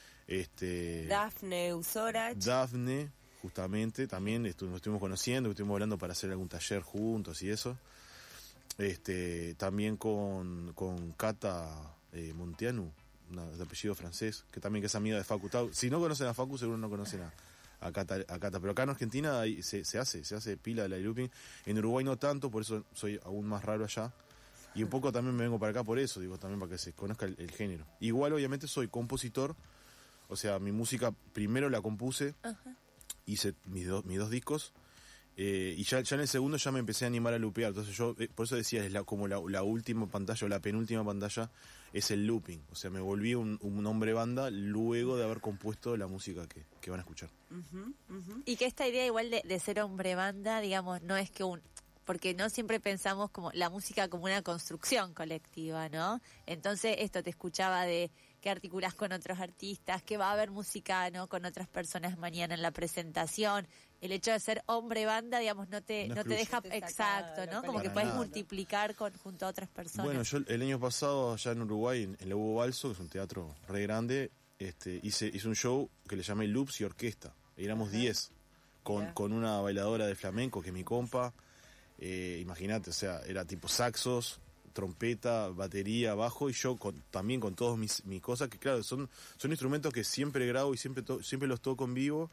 Speaker 3: Dafne Usorach.
Speaker 2: Dafne, justamente, también nos estuvimos conociendo, estuvimos hablando para hacer algún taller juntos y eso. También con Cata Montianu, de apellido francés, que es amiga de Facu. Si no conocen a Facu, seguro no conocen a Cata. Pero acá en Argentina se hace pila de la looping. En Uruguay no tanto, por eso soy aún más raro allá. Y un poco también me vengo para acá por eso, digo, también para que se conozca el género. Igual, obviamente, soy compositor, o sea, mi música primero la compuse, hice mis dos discos, y ya en el segundo ya me empecé a animar a loopear. Entonces yo, por eso decía, es como la última pantalla o la penúltima pantalla es el looping. O sea, me volví un hombre banda luego de haber compuesto la música que van a escuchar.
Speaker 5: Y que esta idea igual de ser hombre banda, digamos, no es que porque no siempre pensamos como la música como una construcción colectiva, ¿no? Entonces esto te escuchaba de que articulás con otros artistas, que va a haber música, ¿no?, con otras personas mañana en la presentación. El hecho de ser hombre banda, digamos, no te deja exacto, ¿no? Como que puedes multiplicar junto a otras personas.
Speaker 2: Bueno, yo el año pasado allá en Uruguay, en la Hugo Balso, que es un teatro re grande, hice un show que le llamé Loops y Orquesta. Éramos 10 con una bailadora de flamenco que es mi compa. Imagínate, o sea, era tipo saxos, trompeta, batería, bajo, y yo también con todos mis cosas, que claro, son instrumentos que siempre grabo y siempre los toco en vivo,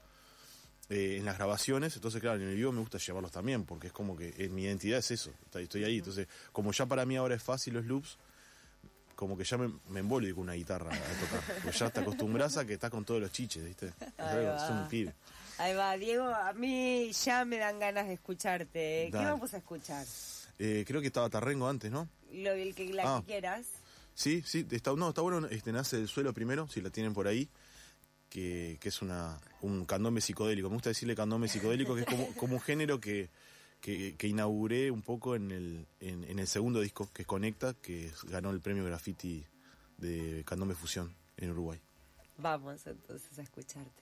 Speaker 2: en las grabaciones. Entonces claro, en el vivo me gusta llevarlos también, porque es como que mi identidad es eso, estoy ahí. Entonces, como ya para mí ahora es fácil los loops, como que ya me envuelvo con una guitarra a tocar, porque ya te acostumbras a que estás con todos los chiches, ¿viste? Es un pibe.
Speaker 3: Ahí va, Diego, a mí ya me dan ganas de escucharte.
Speaker 2: Dale.
Speaker 3: ¿Qué vamos a escuchar?
Speaker 2: Creo que estaba Tarrengo antes, ¿no?
Speaker 3: Que quieras.
Speaker 2: Sí, está bueno. Nace del suelo primero, si la tienen por ahí, que es un candombe psicodélico. Me gusta decirle candombe psicodélico, que es como un género que inauguré un poco en el segundo disco, que es Conecta, que ganó el premio Graffiti de Candombe Fusión en Uruguay.
Speaker 3: Vamos entonces a escucharte.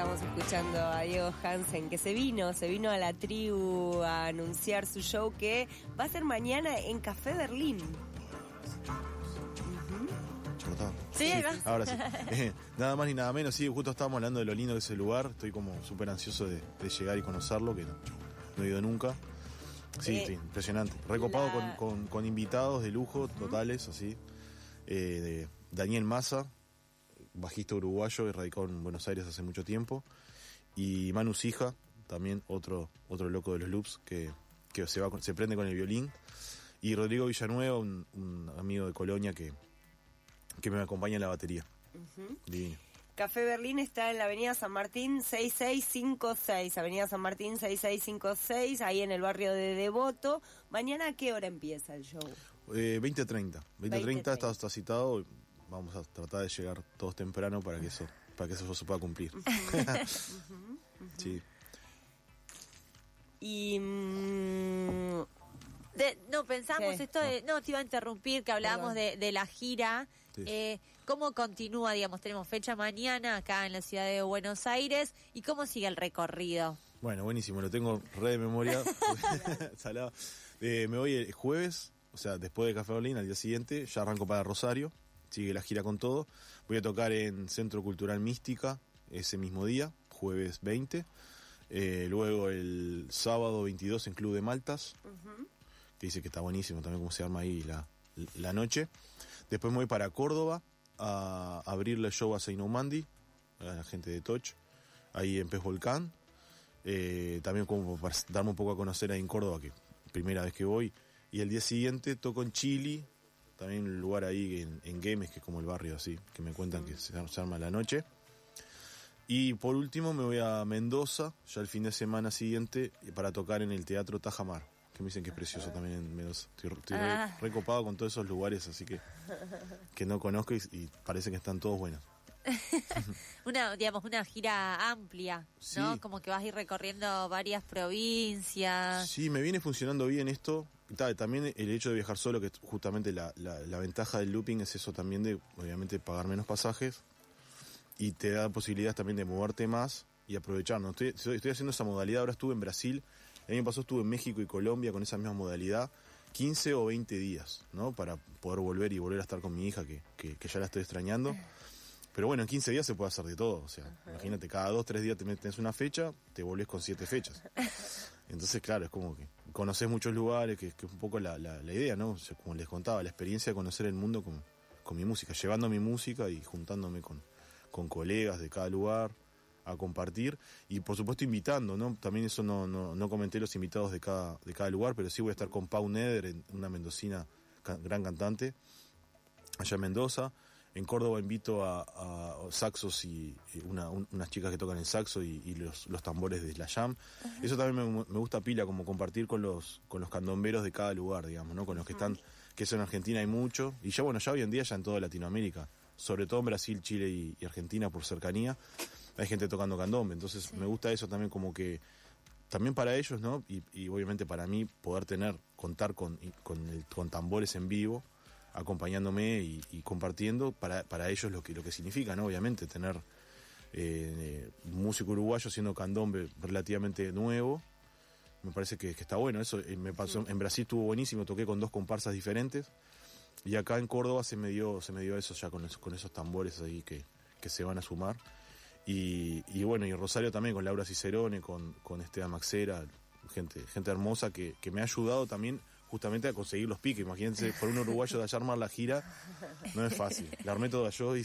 Speaker 3: Estamos escuchando a Diego Hansen, que se vino a la tribu a anunciar su show que va a ser mañana en Café Berlín.
Speaker 5: Sí,
Speaker 2: ahora sí. Nada más ni nada menos, sí, justo estábamos hablando de lo lindo que es el lugar, estoy como súper ansioso de llegar y conocerlo, que no he ido nunca. Sí, sí, impresionante. Recopado con invitados de lujo, totales, así. Daniel Massa, bajista uruguayo, radicado en Buenos Aires hace mucho tiempo. Y Manu Sija, también otro loco de los loops, que se prende con el violín. Y Rodrigo Villanueva, un amigo de Colonia que me acompaña en la batería. Divino.
Speaker 3: Café Berlín está en la avenida San Martín 6656, avenida San Martín 6656, ahí en el barrio de Devoto. ¿Mañana a qué hora empieza el show?
Speaker 2: 20:30. 20:30 está citado. Vamos a tratar de llegar todos temprano para que eso se pueda cumplir. Sí.
Speaker 3: Y...
Speaker 5: pensamos
Speaker 3: ¿qué?
Speaker 5: esto de... No, te iba a interrumpir, que hablábamos de la gira. Sí. ¿Cómo continúa, digamos? Tenemos fecha mañana acá en la ciudad de Buenos Aires. ¿Y cómo sigue el recorrido?
Speaker 2: Bueno, buenísimo, lo tengo re de memoria. Salado. Me voy el jueves, o sea, después de Café Berlín, al día siguiente, ya arranco para Rosario. Sigue la gira con todo. Voy a tocar en Centro Cultural Mística ese mismo día, jueves 20. Luego el sábado 22 en Club de Maltas, que dice que está buenísimo también cómo se arma ahí la noche. Después me voy para Córdoba a abrirle el show a Seino Mandi, a la gente de Toch, ahí en Pez Volcán. También como para darme un poco a conocer ahí en Córdoba, que primera vez que voy. Y el día siguiente toco en Chili, también un lugar ahí en Güemes, que es como el barrio así, que me cuentan que se arma la noche. Y por último me voy a Mendoza, ya el fin de semana siguiente, para tocar en el Teatro Tajamar, que me dicen que es precioso también en Mendoza. Estoy recopado con todos esos lugares, así que no conozco y parece que están todos buenos.
Speaker 5: Una gira amplia, ¿no? Sí. Como que vas a ir recorriendo varias provincias.
Speaker 2: Sí, me viene funcionando bien esto. También el hecho de viajar solo, que justamente la ventaja del looping es eso también de, obviamente, pagar menos pasajes y te da posibilidades también de moverte más y aprovechar, ¿no? Estoy haciendo esa modalidad, ahora estuve en Brasil, el año pasado estuve en México y Colombia con esa misma modalidad, 15 o 20 días, ¿no? Para poder volver a estar con mi hija, que ya la estoy extrañando. Pero bueno, en 15 días se puede hacer de todo, o sea, imagínate, cada 2-3 días tenés una fecha, te volvés con 7 fechas. Entonces, claro, es como que conoces muchos lugares, que es un poco la idea, ¿no? O sea, como les contaba, la experiencia de conocer el mundo con mi música, llevando mi música y juntándome con colegas de cada lugar a compartir y por supuesto invitando, ¿no? También eso no comenté los invitados de cada lugar, pero sí voy a estar con Pau Neder, una mendocina gran cantante, allá en Mendoza. En Córdoba invito a saxos y unas chicas que tocan el saxo y los tambores de la jam. Eso también me gusta pila, como compartir con los candomberos de cada lugar, digamos, ¿no? Con los que están, que eso en Argentina hay mucho, y ya hoy en día ya en toda Latinoamérica, sobre todo en Brasil, Chile y Argentina por cercanía, hay gente tocando candombe. Entonces me gusta eso también, como que también para ellos, ¿no? Y obviamente para mí poder contar con tambores en vivo, acompañándome y compartiendo para ellos lo que significa, ¿no? Obviamente tener un músico uruguayo haciendo candombe relativamente nuevo, me parece que está bueno. Eso me pasó en Brasil, estuvo buenísimo, toqué con 2 comparsas diferentes y acá en Córdoba se me dio eso ya con esos tambores ahí que se van a sumar. Y bueno, y Rosario también con Laura Cicerone, con Esteban Maxera, gente hermosa que me ha ayudado también justamente a conseguir los piques. Imagínense, por un uruguayo de allá armar la gira, no es fácil. La armé toda yo y...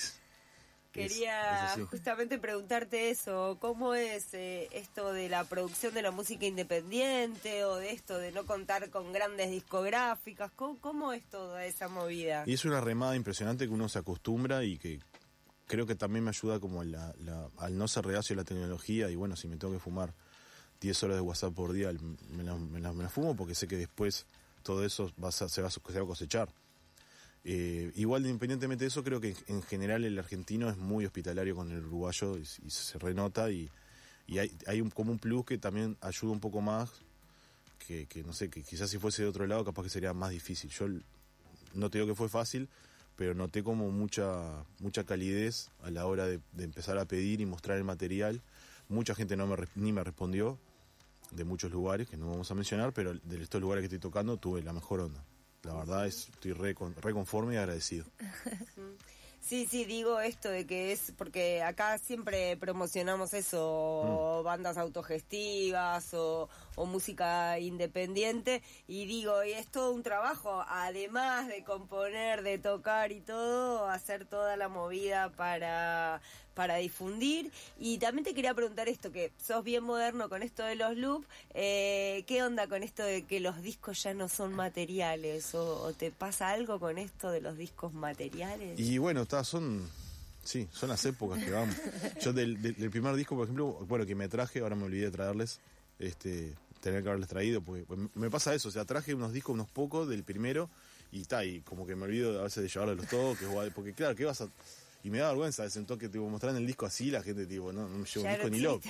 Speaker 3: Quería justamente preguntarte eso, ¿cómo es esto de la producción de la música independiente o de esto de no contar con grandes discográficas? ¿Cómo es toda esa movida?
Speaker 2: Y es una remada impresionante que uno se acostumbra y que creo que también me ayuda como al no ser reacio a la tecnología. Y bueno, si me tengo que fumar 10 horas de WhatsApp por día, me la fumo, porque sé que después todo eso se va a cosechar. Igual, independientemente de eso, creo que en general el argentino es muy hospitalario con el uruguayo y se renota y hay como un plus que también ayuda un poco más, que no sé, que quizás si fuese de otro lado capaz que sería más difícil. Yo no te digo que fue fácil, pero noté como mucha calidez a la hora de empezar a pedir y mostrar el material. Mucha gente ni me respondió, de muchos lugares que no vamos a mencionar, pero de estos lugares que estoy tocando tuve la mejor onda. La verdad estoy re conforme y agradecido.
Speaker 3: Sí, digo esto de que es porque acá siempre promocionamos eso, bandas autogestivas o música independiente, y digo, y es todo un trabajo, además de componer, de tocar y todo, hacer toda la movida para difundir. Y también te quería preguntar esto, que sos bien moderno con esto de los loops, ¿qué onda con esto de que los discos ya no son materiales? ¿O te pasa algo con esto de los discos materiales?
Speaker 2: Y bueno, son las épocas que vamos. Yo del primer disco, por ejemplo, bueno, que me traje, ahora me olvidé de traerles, tenía que haberles traído, porque me pasa eso, o sea, traje unos discos, unos pocos del primero, y como que me olvido a veces de llevarle los toques, porque claro, ¿qué vas a...? Y me da vergüenza ese toque, tipo, mostrar el disco así, la gente, tipo, no me llevo un disco ni loco.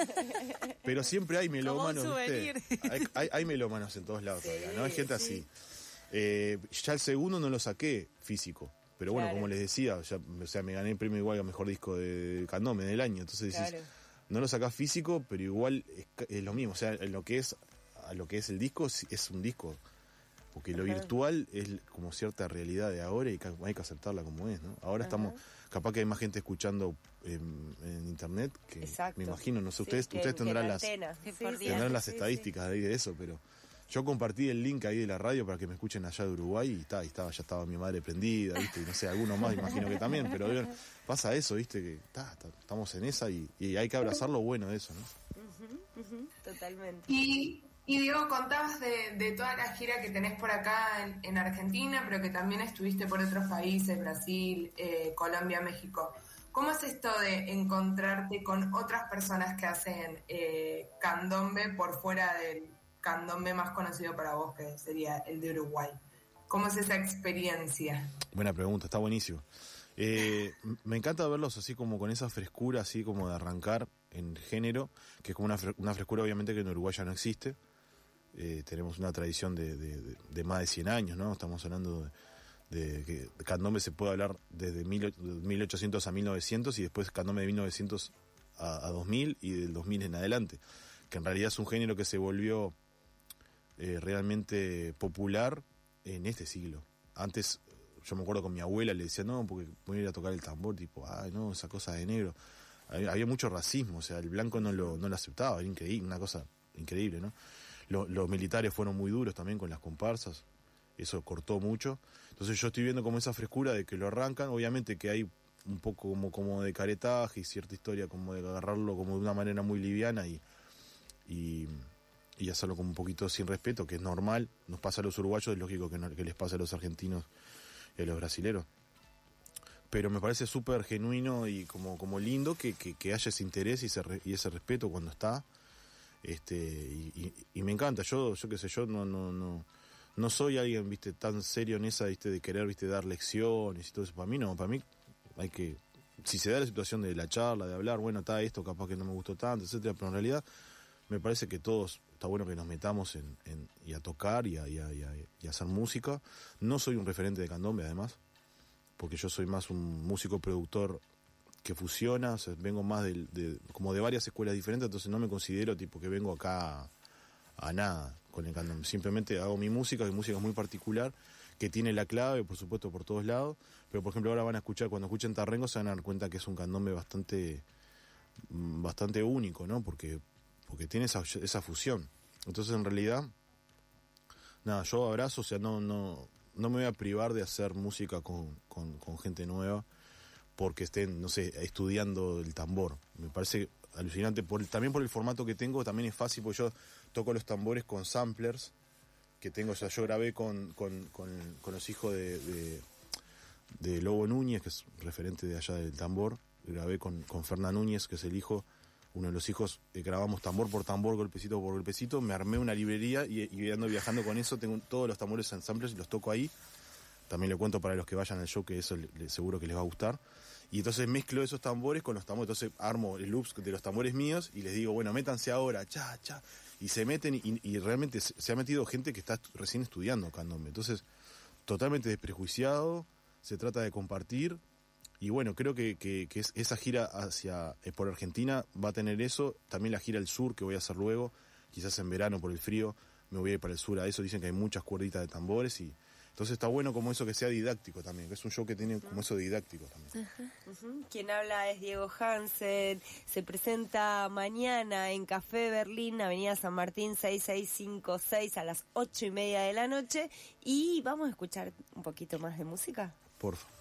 Speaker 2: Pero siempre hay melómanos, ¿viste? Hay melómanos en todos lados todavía, ¿no? Hay gente así. Ya el segundo no lo saqué físico, pero bueno, como les decía, me gané el premio igual a mejor disco de Candombe del año, entonces decís, no lo sacás físico, pero igual es lo mismo, o sea, a lo que es el disco, es un disco. Porque lo virtual es como cierta realidad de ahora y hay que aceptarla como es, ¿no? Ahora estamos, capaz que hay más gente escuchando en internet que me imagino, no sé, ustedes tendrán las estadísticas ahí de eso, pero yo compartí el link ahí de la radio para que me escuchen allá de Uruguay y ya estaba mi madre prendida, ¿viste? Y no sé, algunos más imagino que también, pero pasa eso, ¿viste? Que estamos en esa y hay que abrazar lo bueno de eso, ¿no?
Speaker 3: Totalmente.
Speaker 4: Y Diego, contabas de toda la gira que tenés por acá en Argentina, pero que también estuviste por otros países, Brasil, Colombia, México. ¿Cómo es esto de encontrarte con otras personas que hacen candombe por fuera del candombe más conocido para vos, que sería el de Uruguay? ¿Cómo es esa experiencia?
Speaker 2: Buena pregunta, está buenísimo. Me encanta verlos así como con esa frescura, así como de arrancar en género, que es como una frescura obviamente que en Uruguay ya no existe. Tenemos una tradición de más de 100 años, ¿no? Estamos hablando de que candombe se puede hablar desde 1800 a 1900 y después candombe de 1900 a 2000 y del 2000 en adelante, que en realidad es un género que se volvió realmente popular en este siglo. Antes, yo me acuerdo con mi abuela, le decía, no, porque voy a ir a tocar el tambor, tipo, ay, no, esa cosa de negro. Había mucho racismo, o sea, el blanco no lo aceptaba, era increíble, una cosa increíble, ¿no? Los militares fueron muy duros también con las comparsas, eso cortó mucho. Entonces yo estoy viendo como esa frescura de que lo arrancan, obviamente que hay un poco como de caretaje y cierta historia como de agarrarlo como de una manera muy liviana y hacerlo como un poquito sin respeto, que es normal, nos pasa a los uruguayos, es lógico que les pasa a los argentinos y a los brasileros. Pero me parece súper genuino y como lindo que haya ese interés y ese respeto cuando está. Y me encanta, yo qué sé, yo no soy alguien, viste, tan serio en esa, viste, de querer, viste, dar lecciones y todo eso. Para mí hay que, si se da la situación de la charla, de hablar, bueno, está esto, capaz que no me gustó tanto, etcétera, pero en realidad me parece que todos, está bueno que nos metamos y a tocar y a hacer música. No soy un referente de candombe, además, porque yo soy más un músico productor que fusiona, o sea, vengo más como de varias escuelas diferentes, entonces no me considero tipo que vengo acá a nada con el candombe. Simplemente hago mi música, que música es muy particular, que tiene la clave, por supuesto, por todos lados, pero por ejemplo ahora van a escuchar, cuando escuchen Tarrengo se van a dar cuenta que es un candombe bastante único, ¿no? Porque tiene esa fusión. Entonces en realidad, nada, yo abrazo, o sea, no me voy a privar de hacer música con gente nueva porque estén, no sé, estudiando el tambor. Me parece alucinante, también por el formato que tengo, también es fácil, porque yo toco los tambores con samplers que tengo, o sea, yo grabé con los hijos de Lobo Núñez, que es referente de allá del tambor, grabé con Fernán Núñez, que es el hijo, uno de los hijos, grabamos tambor por tambor, golpecito por golpecito, me armé una librería y ando viajando con eso, tengo todos los tambores en samplers y los toco ahí. También le cuento para los que vayan al show que eso seguro que les va a gustar. Y entonces mezclo esos tambores con los tambores, entonces armo el loops de los tambores míos y les digo, bueno, métanse ahora, cha. Y se meten y realmente se ha metido gente que está recién estudiando candombe. Entonces, totalmente desprejuiciado, se trata de compartir. Y bueno, creo que esa gira por Argentina va a tener eso. También la gira al sur que voy a hacer luego, quizás en verano por el frío, me voy a ir para el sur a eso. Dicen que hay muchas cuerditas de tambores y entonces está bueno como eso que sea didáctico también, que es un show que tiene como eso didáctico también.
Speaker 3: Quien habla es Diego Hansen, se presenta mañana en Café Berlín, Avenida San Martín 6656 a las 8:30 de la noche y vamos a escuchar un poquito más de música.
Speaker 2: Por favor.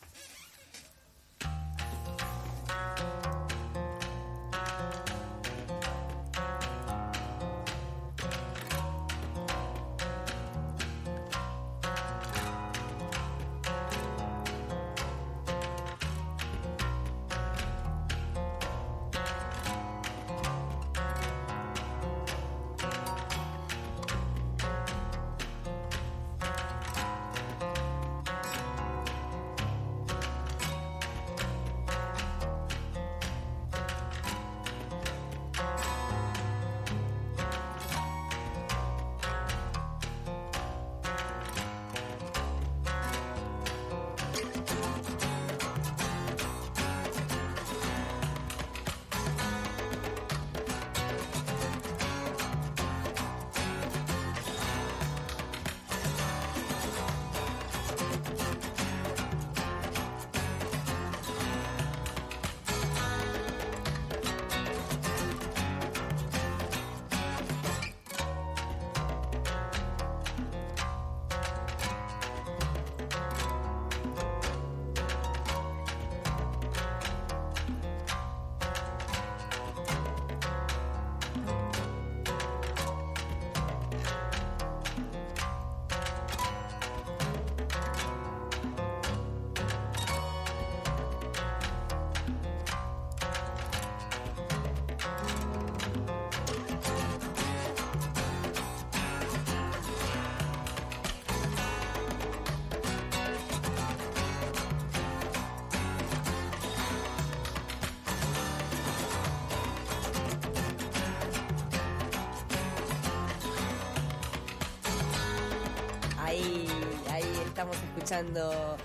Speaker 3: Ahí estamos escuchando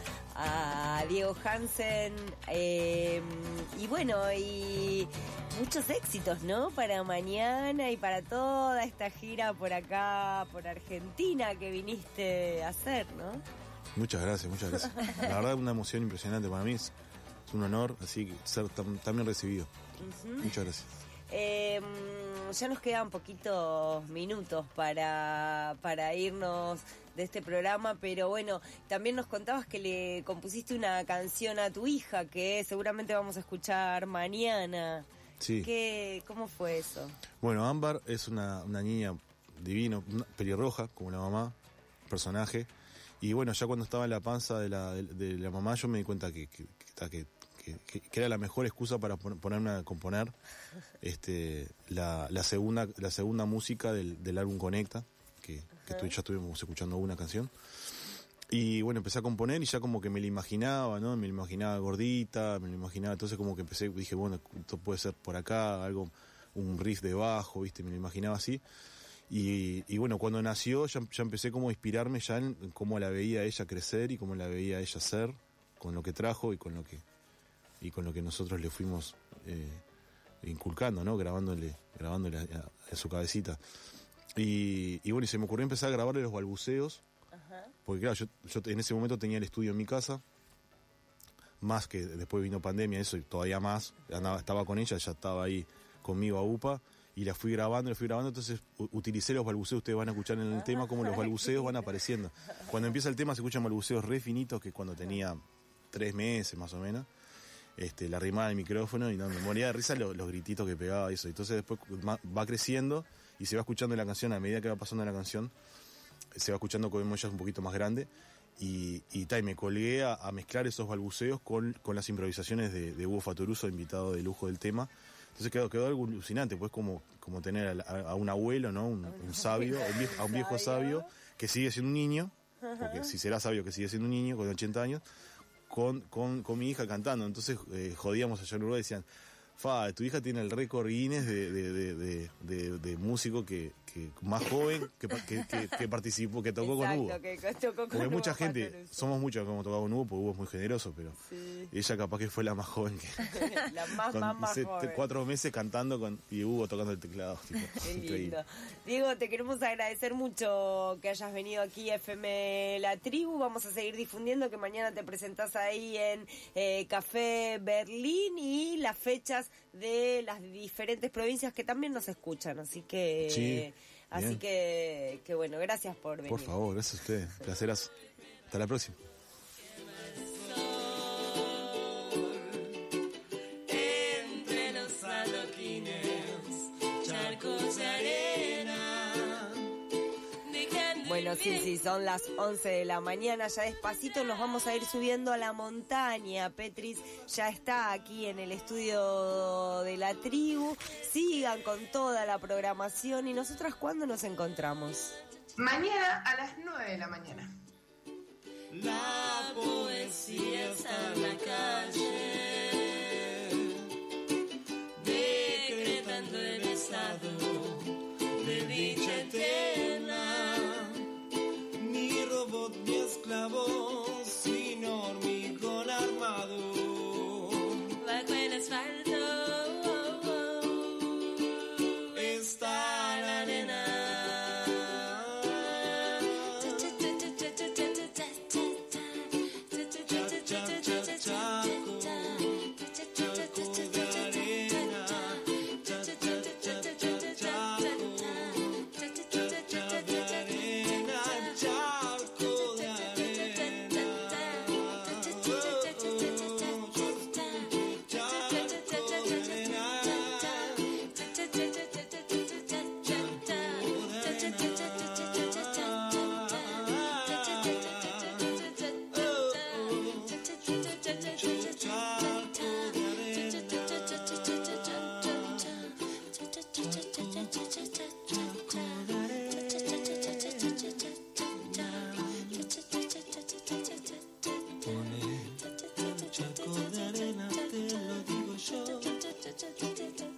Speaker 3: a Diego Hansen y bueno, y muchos éxitos, ¿no? Para mañana y para toda esta gira por acá, por Argentina que viniste a hacer, ¿no?
Speaker 2: Muchas gracias, muchas gracias. La verdad, una emoción impresionante para mí, es un honor, así que ser tan bien recibido. Muchas gracias.
Speaker 3: Ya nos quedan poquitos minutos para irnos de este programa, pero bueno, también nos contabas que le compusiste una canción a tu hija que seguramente vamos a escuchar mañana.
Speaker 2: Sí.
Speaker 3: ¿Cómo fue eso?
Speaker 2: Bueno, Ámbar es una niña divina, pelirroja, como la mamá, personaje, y bueno, ya cuando estaba en la panza de la mamá yo me di cuenta que era la mejor excusa para ponerme a componer la segunda música del álbum Conecta, que ya estuvimos escuchando una canción. Y bueno, empecé a componer y ya como que me la imaginaba, ¿no? Me la imaginaba gordita, me la imaginaba, entonces como que dije, bueno, esto puede ser por acá, un riff de bajo, ¿viste? Me lo imaginaba así. Y bueno, cuando nació ya empecé como a inspirarme ya en cómo la veía ella crecer y cómo la veía ella ser, con lo que trajo y con lo que nosotros le fuimos inculcando, ¿no? Grabándole a su cabecita. Y bueno, y se me ocurrió empezar a grabarle los balbuceos. Ajá. Porque claro, yo en ese momento tenía el estudio en mi casa, más que después vino pandemia, eso y todavía más, estaba con ella, ya estaba ahí conmigo a UPA, y la fui grabando, entonces utilicé los balbuceos, ustedes van a escuchar en el tema cómo los balbuceos van apareciendo. Cuando empieza el tema se escuchan balbuceos re finitos, que cuando tenía 3 meses más o menos, la arrimaba al micrófono y no, me moría de risa los grititos que pegaba eso. Entonces después va creciendo y se va escuchando la canción, a medida que va pasando la canción, se va escuchando como ella es un poquito más grande, y me colgué a mezclar esos balbuceos con las improvisaciones de Hugo Fatoruso, invitado de lujo del tema. Entonces quedó algo alucinante, pues como tener a un abuelo, ¿no? Un sabio, a un viejo sabio que sigue siendo un niño, porque si será sabio que sigue siendo un niño con 80 años, con mi hija cantando. Entonces jodíamos allá en Uruguay, decían, Tu hija tiene el récord Guinness de músico que más joven que participó, que tocó con Hugo. Porque mucha gente, somos muchos que hemos tocado con Hugo, porque Hugo es muy generoso, pero ella capaz que fue la más joven que
Speaker 3: la más joven.
Speaker 2: 4 meses cantando y Hugo tocando el teclado. Tipo,
Speaker 3: qué lindo. Diego, te queremos agradecer mucho que hayas venido aquí a FM La Tribu. Vamos a seguir difundiendo que mañana te presentás ahí en Café Berlín y las fechas de las diferentes provincias que también nos escuchan, así que que bueno, gracias por venir.
Speaker 2: Por favor, gracias a ustedes, placerazo. Hasta la próxima.
Speaker 8: Entre los adoquines, charcos de arena.
Speaker 3: Bueno, sí, son las 11 de la mañana, ya despacito nos vamos a ir subiendo a la montaña. Petris ya está aquí en el estudio de La Tribu. Sigan con toda la programación. ¿Y nosotras cuándo nos encontramos?
Speaker 4: Mañana a las 9 de la mañana.
Speaker 8: La poesía está en la calle, decretando el estado de dicha eterna. Ni robot ni esclavo, sino hormigón armado. Bajo el asfalto está la arena. Charco de arena, te lo digo yo.